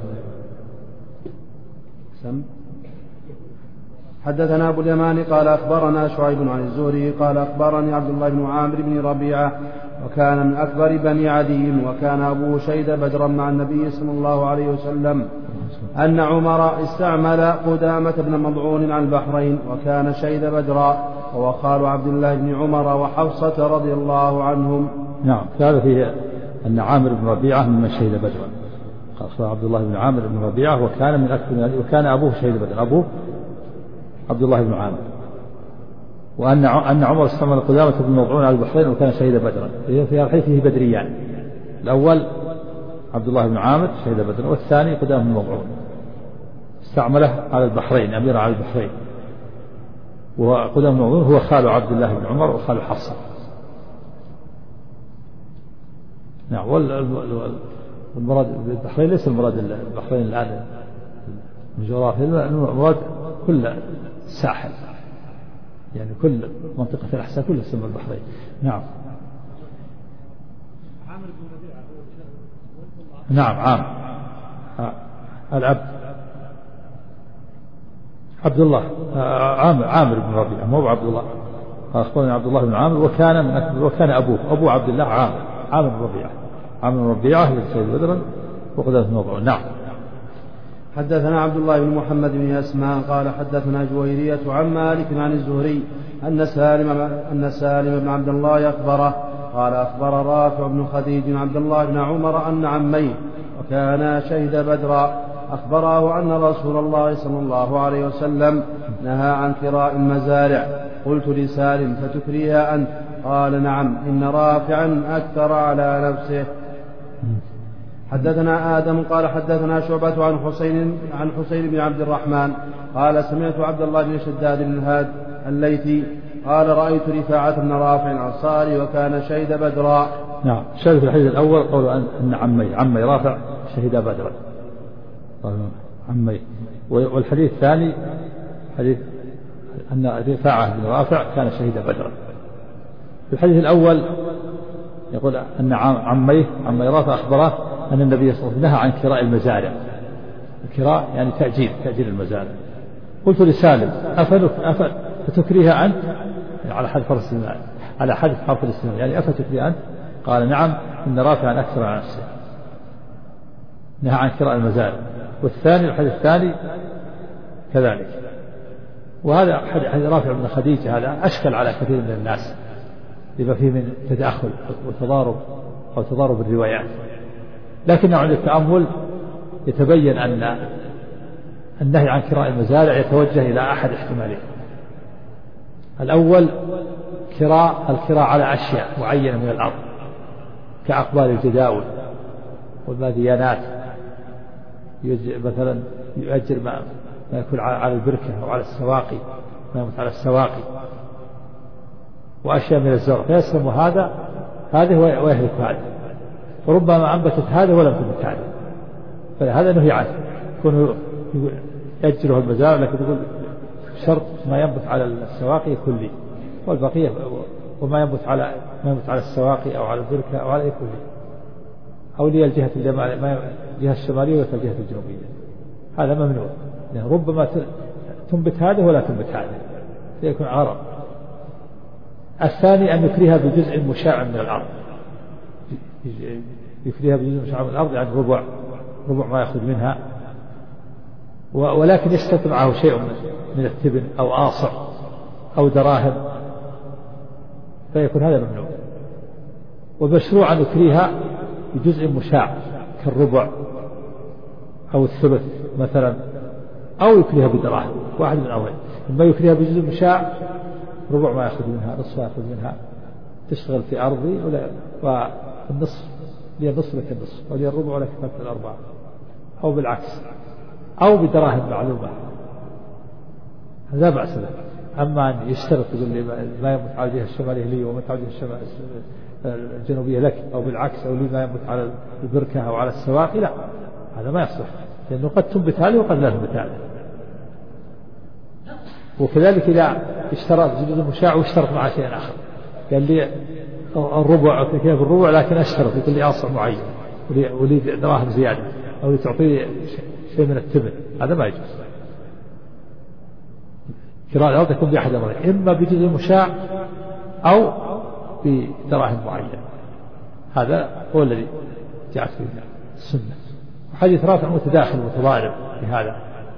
حدثنا أبو اليمان قال أخبرنا شعيب عن الزهري قال أخبرني عبد الله بن عامر بن ربيعة وكان من أكبر بني عدي وكان أبوه شهد بدرا مع النبي صلى الله عليه وسلم أن عمر استعمل قدامة بن مضعون عن البحرين وكان شهد بدرا وهو خال عبد الله بن عمر وحفصة رضي الله عنهم. نعم. هذا فيه أن عامر بن ربيعة ممن شهد بدرا. قال عبد الله بن عامر بن ربيعة وكان من أكبر، وكان أبوه شهد بدرا، أبوه عبد الله بن عامر. وأن عمر استعمل قدامة بن مضعون على البحرين وكان شهيد بدرا. في الحديث فيه بدريان، الأول عبد الله بن عامر شهيد بدرا، والثاني قدامة بن مضعون استعمله على البحرين، أمير على البحرين. وقدامة بن مضعون هو خال عبد الله بن عمر وخال حفصة. نعم. والمراد بالبحرين ليس المراد البحرين الآن الجغرافيا، المراد كل الساحل، يعني كل منطقة الأحساء كلها تسمى البحرين. نعم. نعم. العبد عبد الله عامر بن ربيعة، مو عبد الله. أخبرني عبد الله بن عامر وكان أبوه عبد الله عامر بن ربيعة. عامر بن ربيعة سيد بدرا وقدامة بن مضعون. نعم. حدثنا عبد الله بن محمد بن أسماء قال حدثنا جويرية عن مالك عن الزهري أن سالم بن عبد الله أخبره قال أخبر رافع بن خديج عبد الله بن عمر أن عميه وكان شهد بدرا أخبره أن رسول الله صلى الله عليه وسلم نهى عن كراء المزارع. قلت لسالم فتكريها أنت؟ قال نعم، إن رافعا أكثر على نفسه. حدثنا آدم قال حدثنا شعبة عن حسين بن عبد الرحمن قال سمعت عبد الله بن شداد بن الهاد الليثي قال رأيت رفاعة بن رافع الأنصاري وكان شهد بدرا. نعم. شاهد في الحديث الأول قول أن عمي رافع شهد بدرا، عمي. والحديث الثاني حديث أن رفاعة بن رافع كان شهد بدرا. في الحديث الأول يقول أن عمي رافع أخبره أن النبي صلى الله عليه وسلم نهى عن كراء المزارع. الكراء يعني تأجير المزارع. قلت لسالم فتكريها أنت؟ على حد حرف الاستثناء يعني أفتكريها أنت؟ قال نعم، إن رافعا أكثر على نفسه. نهى عن كراء المزارع. والثاني الحديث الثاني كذلك. وهذا حديث رافع بن خديجة هذا أشكل على كثير من الناس لما فيه من تداخل وتضارب أو تضارب الروايات، لكن عند التأمل يتبين أن النهي عن كراء المزارع يتوجه إلى أحد احتمالين. الأول الكراء على أشياء معينة من الأرض كأقبال الجداول والماديانات، مثلا يؤجر ما يكون على البركة أو على السواقي، ما يموت على السواقي وأشياء من الزرع، فيسلم هذه ويهلك هذا، وربما أنبتت هذا ولم تنبت هذا، فهذا نهي عنه. يكون يأجره المزارع لكن يقول شرط ما ينبت على السواقي كله، والبقية وما ينبت على السواقي أو على البركة أو على كله، أو لي الجهة الجهة الشمالية والجهة الجنوبية، هذا ممنوع، يعني ربما تنبت هذا ولا تنبت هذا فيكون عرض. الثاني أن يكريها بجزء مشاع من الأرض، يكريها بجزء مشاع من الأرض يعني ربع ما يأخذ منها، ولكن يشترط معه شيء من التبن أو آصع أو دراهم، فيكون هذا ممنوع. ومشروع أن يكريها بجزء مشاع كالربع أو الثلث مثلا، أو يكريها بدراهم، واحد من الأمرين، إما يكريها بجزء مشاع ربع ما يأخذ منها، نصف ما يأخذ منها، تشتغل في أرضي والنصف لي النصف لك النصف، ولي الربع ولك ثلاثة الأربعة، أو بالعكس، أو بدراهم معلومة، لا بأس له. أما أن يشترط يقول لي ما ينبت على الجهة الشمالية لي وما على الجهة الجنوبية لك، أو بالعكس، أو لي ما ينبت على البركة أو على السواقي، لا، هذا ما يصلح، لأنه قد تنبت هذه وقد لا تنبت هذه. وكذلك إذا اشترط جزء مشاع واشترط مع شيء آخر، قال لي الربع أو كيف الربع، لكن أشترط يقول لي أصع معين ولي دراهم زيادة، أو لتعطيه شيء من التبن، هذا ما يجوز. كراء الأرض يكون بأحد أمرين، إما بجزء مشاع أو بدراهم معينة، هذا هو الذي جاءت فيه السنة. وحديث رافع متداخل متضارب في هذا،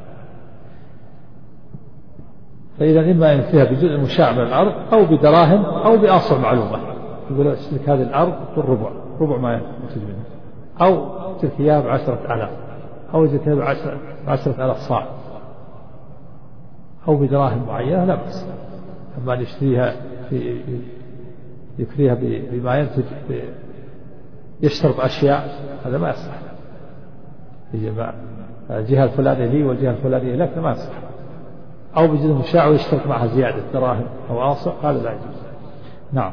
فإذا إما أن فيها بجزء مشاع من الأرض أو بدراهم أو بأصع معلومة، يقول اشترك هذه الأرض ربع ما ينتج منها، أو تلك إياها ب10,000، أو تلك 10,000 صاع، أو بدراهم معينة، لا بأس. أما أن يشتريها يكريها بما ينتج يشترط أشياء، هذا ما يصح. الجهة الفلانية لي والجهة الفلانية لك، ما يصح. أو بجزء مشاع ويشترط معها زيادة دراهم أو آصع، هذا لا يجوز. نعم.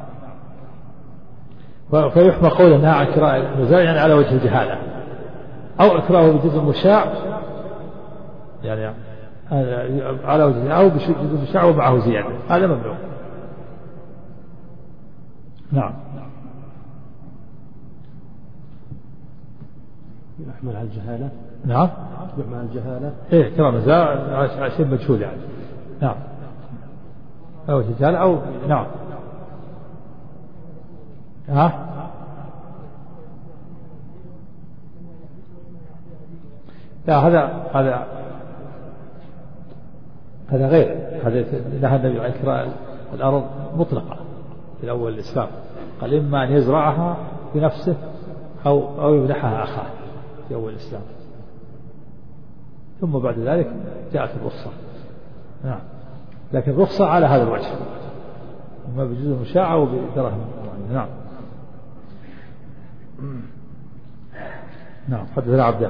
فيحمى قوله نهى عن كراء المزارع يعني على وجه الجهالة، أو إكراهه بجزء مشاع يعني على وجه، أو بجزء مشاع ومعه زيادة، هذا ممنوع. نعم. يحمل على الجهالة. نعم. يحمل على الجهالة. إيه كراء المزارع شيء مجهول يعني. نعم. أو الجهالة أو نعم. لا هذا غير، هذا نهى النبي عن كراء الأرض مطلقة في أول الإسلام، قال إما أن يزرعها بنفسه أو يمنحها أخاه في أول الإسلام، ثم بعد ذلك جاءت الرخصة. نعم. لكن الرخصة على هذا الوجه، إما بجزء مشاع أو بدراهم. نعم. حدثنا عبدان.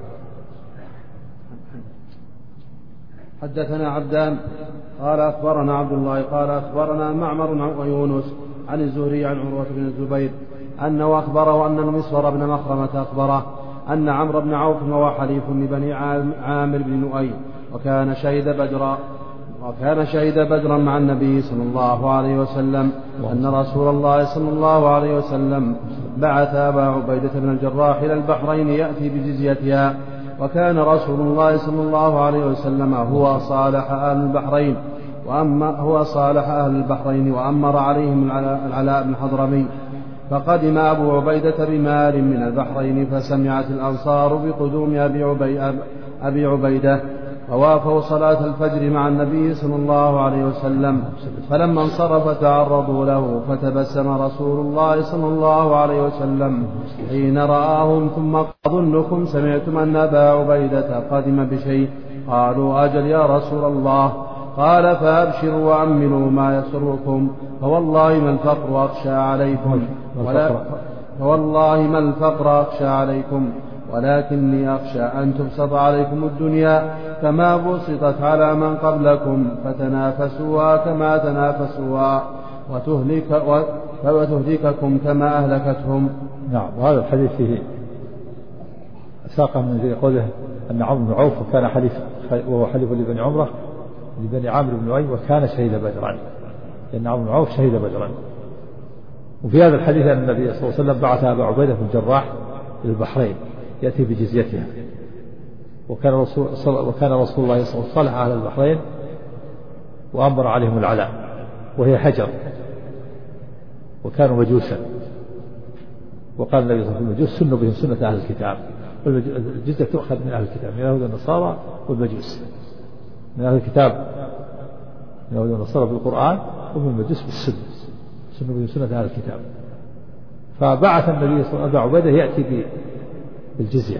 حدثنا عبدان قال أخبرنا عبد الله قال أخبرنا معمر ويونس عن الزهري عن عروة بن الزبير أنه أخبره أن المسور بن مخرمة أخبره أن عمرو بن عوف وهو حليف لبني عامر بن لؤي وكان شهد بدرا مع النبي صلى الله عليه وسلم أن رسول الله صلى الله عليه وسلم بعث أبا عبيدة بن الجراح إلى البحرين يأتي بجزيتها، وكان رسول الله صلى الله عليه وسلم هو صالح أهل البحرين وأمر عليهم العلاء بن حضرمي، فقدم أبو عبيدة بمال من البحرين، فسمعت الأنصار بقدوم أبي عبيدة، فوافوا صلاة الفجر مع النبي صلى الله عليه وسلم، فلما انصرف تعرضوا له، فتبسم رسول الله صلى الله عليه وسلم حين رآهم، ثم قال: أظنكم سمعتم أن أبا عبيدة قدم بشيء؟ قالوا: أجل يا رسول الله. قال: فأبشروا وأمنوا ما يسركم، فوالله ما الفقر أخشى عليكم ولكني أخشى أن تبسط عليكم الدنيا كما بسطت على من قبلكم، فتنافسوها كما تنافسوها وتهلككم كما أهلكتهم. نعم. وهذا الحديث فيه ساقه من قوله أن عمرو بن عوف وكان حليف، وهو حليف لبني عمره لبني عامر بن لؤي، وكان شهيد بدرا، لأن عمرو بن عوف شهيد بدرا. وفي هذا الحديث أن النبي صلى الله عليه وسلم بعث أبا عبيدة بن الجراح إلى البحرين يأتي بجزيتها، وكان رسول الله صلى الله عليه وسلم صالح أهل البحرين وأمر عليهم العلاء، وهي حجر، وكانوا مجوسا، وقال النبي صلى الله عليه وسلم: المجوس سنوا بهم سنة أهل الكتاب، والجزية تؤخذ من أهل الكتاب، من اليهود والنصارى والمجوس، من أهل الكتاب من اليهود والنصارى بالقرآن، ومن المجوس بالسنة، سنوا بهم سنة أهل الكتاب. فبعث النبي صلى الله عليه وسلم أبا عبيدة يأتي بالجزية،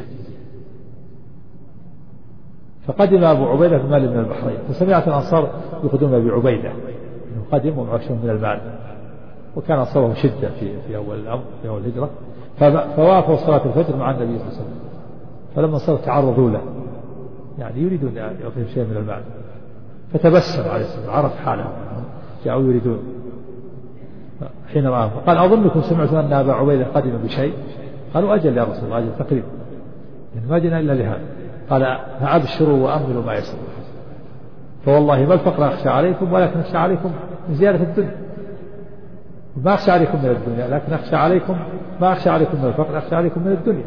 فقدم أبو عبيدة بمال من البحرين، فسمعت الأنصار بقدوم أبي عبيدة أنه قدم ومعشر من المال، وكان أصابه شدة في أول الأمر، في أول الهجرة، فوافوا صلاة الفجر مع النبي صلى الله عليه وسلم، فلما صاروا تعرضوا له، يعني يريدون أن يعطيهم شيء من المال، فتبسم عليه السلام، عرف حاله، جاءوا يريدون. حين رآه فقال: أظنكم سمعتم أن أبا عبيدة قدم بشيء؟ قالوا: أجل يا رسول الله، أجل تقريبا، يعني ما جئنا إلا لهذا. قال: فأبشروا وأمنوا ما يسركم، فوالله ما الفقر أخشى عليكم، ولكن أخشى عليكم من زيادة الدنيا، ما أخشى عليكم من الدنيا، لكن أخشى عليكم، ما أخشى عليكم من الفقر، أخشى عليكم من الدنيا.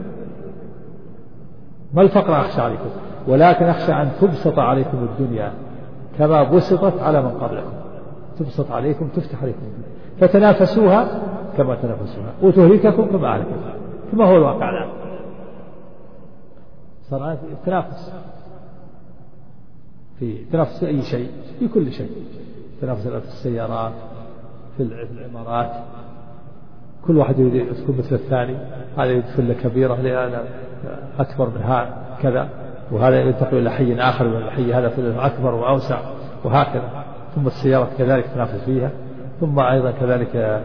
ما الفقر أخشى عليكم، ولكن أخشى أن تبسط عليكم الدنيا كما بسطت على من قبلكم، تبسط عليكم، تفتح عليكم الدنيا، فتنافسوها كما تنافسوها، وتهلككم كما أهلكتكم، كما هو الواقع الآن. صار تنافس في أي شيء، في كل شيء، تنافس في السيارات، في العمارات، كل واحد يريد يكون مثل الثاني، هذا يدخل كبيرة لأن أكبر من كذا، وهذا ينتقل إلى حي آخر من الحي هذا كله أكبر وأوسع، وهكذا. ثم السيارة كذلك تنافس فيها، ثم أيضا كذلك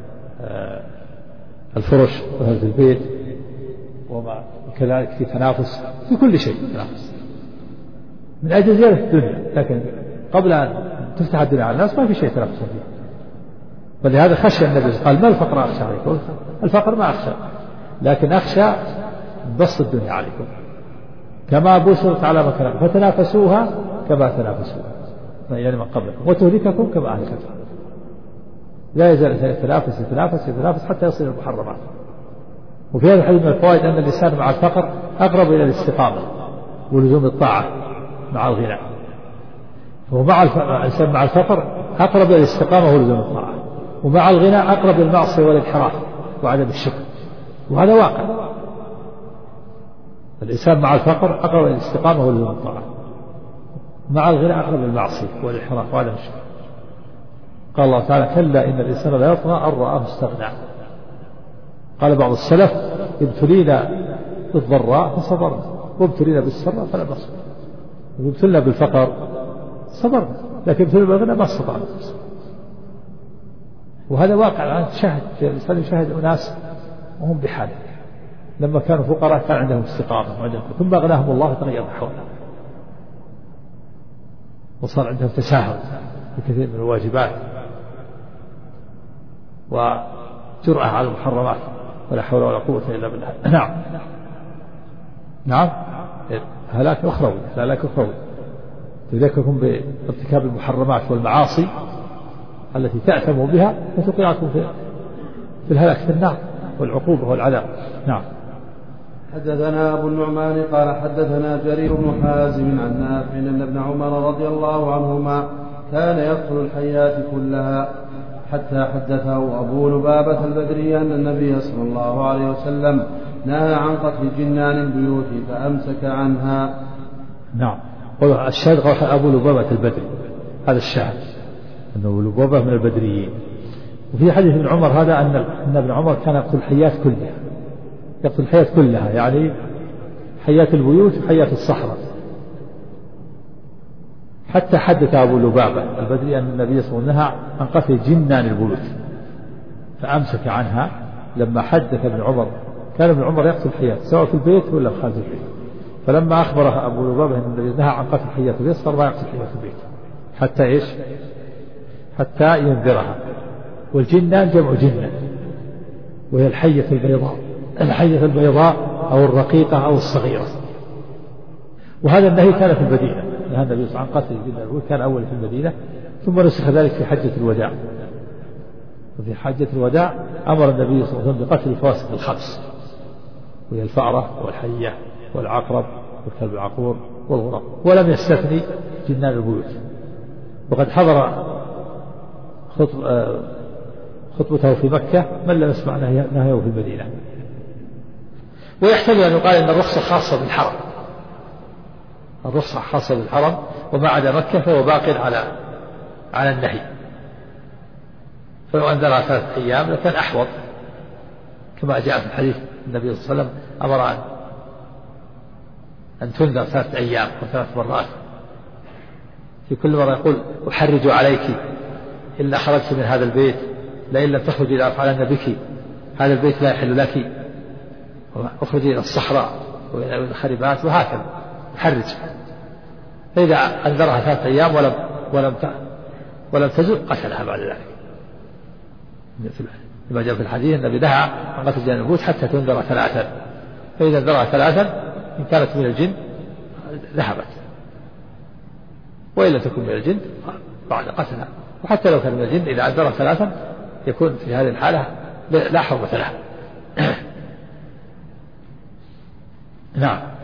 الفرش وهذا البيت، وكذلك في تنافس في كل شيء، تنافس من أجل زيادة الدنيا، لكن قبل أن تفتح الدنيا على الناس ما في شيء تنافس فيه. ولهذا خشى النبي قال: ما الفقر أخشى عليكم؟ الفقر ما أخشى، لكن أخشى بسط الدنيا عليكم كما بسطت على مكانكم، فتنافسوها كما تنافسوها، يعني من قبلكم، وتهلككم كما أهلكتكم. لا يزال يتنافس حتى يصل إلى المحرمات. وفي هذا الحديث من الفوائد أن الإنسان مع الفقر أقرب إلى الاستقامة ولزوم الطاعة مع الغنى، ومع الإنسان مع الفقر أقرب إلى الاستقامة ولزوم الطاعة، ومع الغنى أقرب للمعصية والانحراف وعدم الشكر، وهذا واقع. الإنسان مع الفقر أقرب إلى الاستقامة ولزوم الطاعة، مع الغنى أقرب للمعصية والانحراف وعدم الشكر. قال الله تعالى: كلا إن الإنسان لا يطغى أن رآه استغنى. قال بعض السلف: ابتلينا بالضراء فصبرنا، وابتلينا بالسراء فلم نصبر. ابتلينا بالفقر صبرنا، لكن ابتلينا بالغنى ما استطعنا. وهذا واقع الآن، الإنسان يشاهد أناس وهم بحال، لما كانوا فقراء كان عندهم استقامة، ثم أغناهم الله تغير حولهم، وصار عندهم تساهل في كثير من الواجبات وجرأة على المحرمات، ولا حول ولا قوة إلا بالله. نعم هلاك أخروي تذكركم بارتكاب المحرمات والمعاصي التي تأثموا بها وتوقعكم في الهلاك، في النار والعقوبة والعذاب. نعم. حدثنا أبو النعمان قال حدثنا جرير بن حازم عن نافع أن ابن عمر رضي الله عنهما كان يدخل الحيات كلها، حتى حدثه أبو لبابة البدري أن النبي صلى الله عليه وسلم نهى عن قتل جنان البيوت فأمسك عنها. نعم. الشاهد قال أبو لبابة البدري، هذا الشاهد أنه أبو لبابة من البدريين. وفي حديث ابن عمر هذا أن ابن عمر كان يقتل الحيات كلها، يقتل الحيات كلها، يعني حيات البيوت وحيات الصحراء. حتى حدث أبو لبابة البدري أن النبي صلى الله عليه وسلم نهى عن قتل جنان البيوت فأمسك عنها. لما حدث ابن عمر، كان ابن عمر يقتل الحيات سواء في البيت ولا خارج البيت، فلما أخبره أبو لبابة أن النبي نهى عن قتل حيات البيت صار ما يقتل حيات البيت حتى إيش؟ حتى ينذرها. والجنان جمع جنة، وهي الحية البيضاء، الحية البيضاء أو الرقيقة أو الصغيرة. وهذا النهي كان في المدينة، نهى النبي صلى الله عليه وسلم عن قتل الجنان كان أول في المدينة، ثم نسخ ذلك في حجة الوداع. وفي حجة الوداع أمر النبي صلى الله عليه وسلم بقتل الفواسق الخمس، وهي الفأرة والحية والعقرب والكلب العقور والغراب، ولم يستثني جنان البيوت. وقد حضر خطبته في مكة من لم يسمع نهيه في المدينة. ويحتمل أن يقال أن الرخصة خاصة بالحرم، الرخصة خاصة بالحرم، وما عدا مكة فهو باق على النهي. فلو أنذرها 3 أيام لكان أحوط، كما جاء في الحديث النبي صلى الله عليه وسلم أمر أن تنذر 3 أيام و3 مرات. في كل مرة يقول أحرج عليك إلا خرجت من هذا البيت، لئن لم تخرجي لأفعلن بك، هذا البيت لا يحل لك، اخرجي إلى الصحراء وإلى الخربات، وهكذا يحرج. فإذا أنذرها 3 أيام ولم تزل قتلها بعد ذلك. لما جاء في الحديث النبي نهى عن قتل جنان البيوت حتى تنذر 3، فإذا انذرها 3 إن كانت من الجن ذهبت، وإن لم تكن من الجن بعد قتلها. وحتى لو كان من الجن إذا أنذرها 3 يكون في هذه الحالة لا حرمة لها. نعم.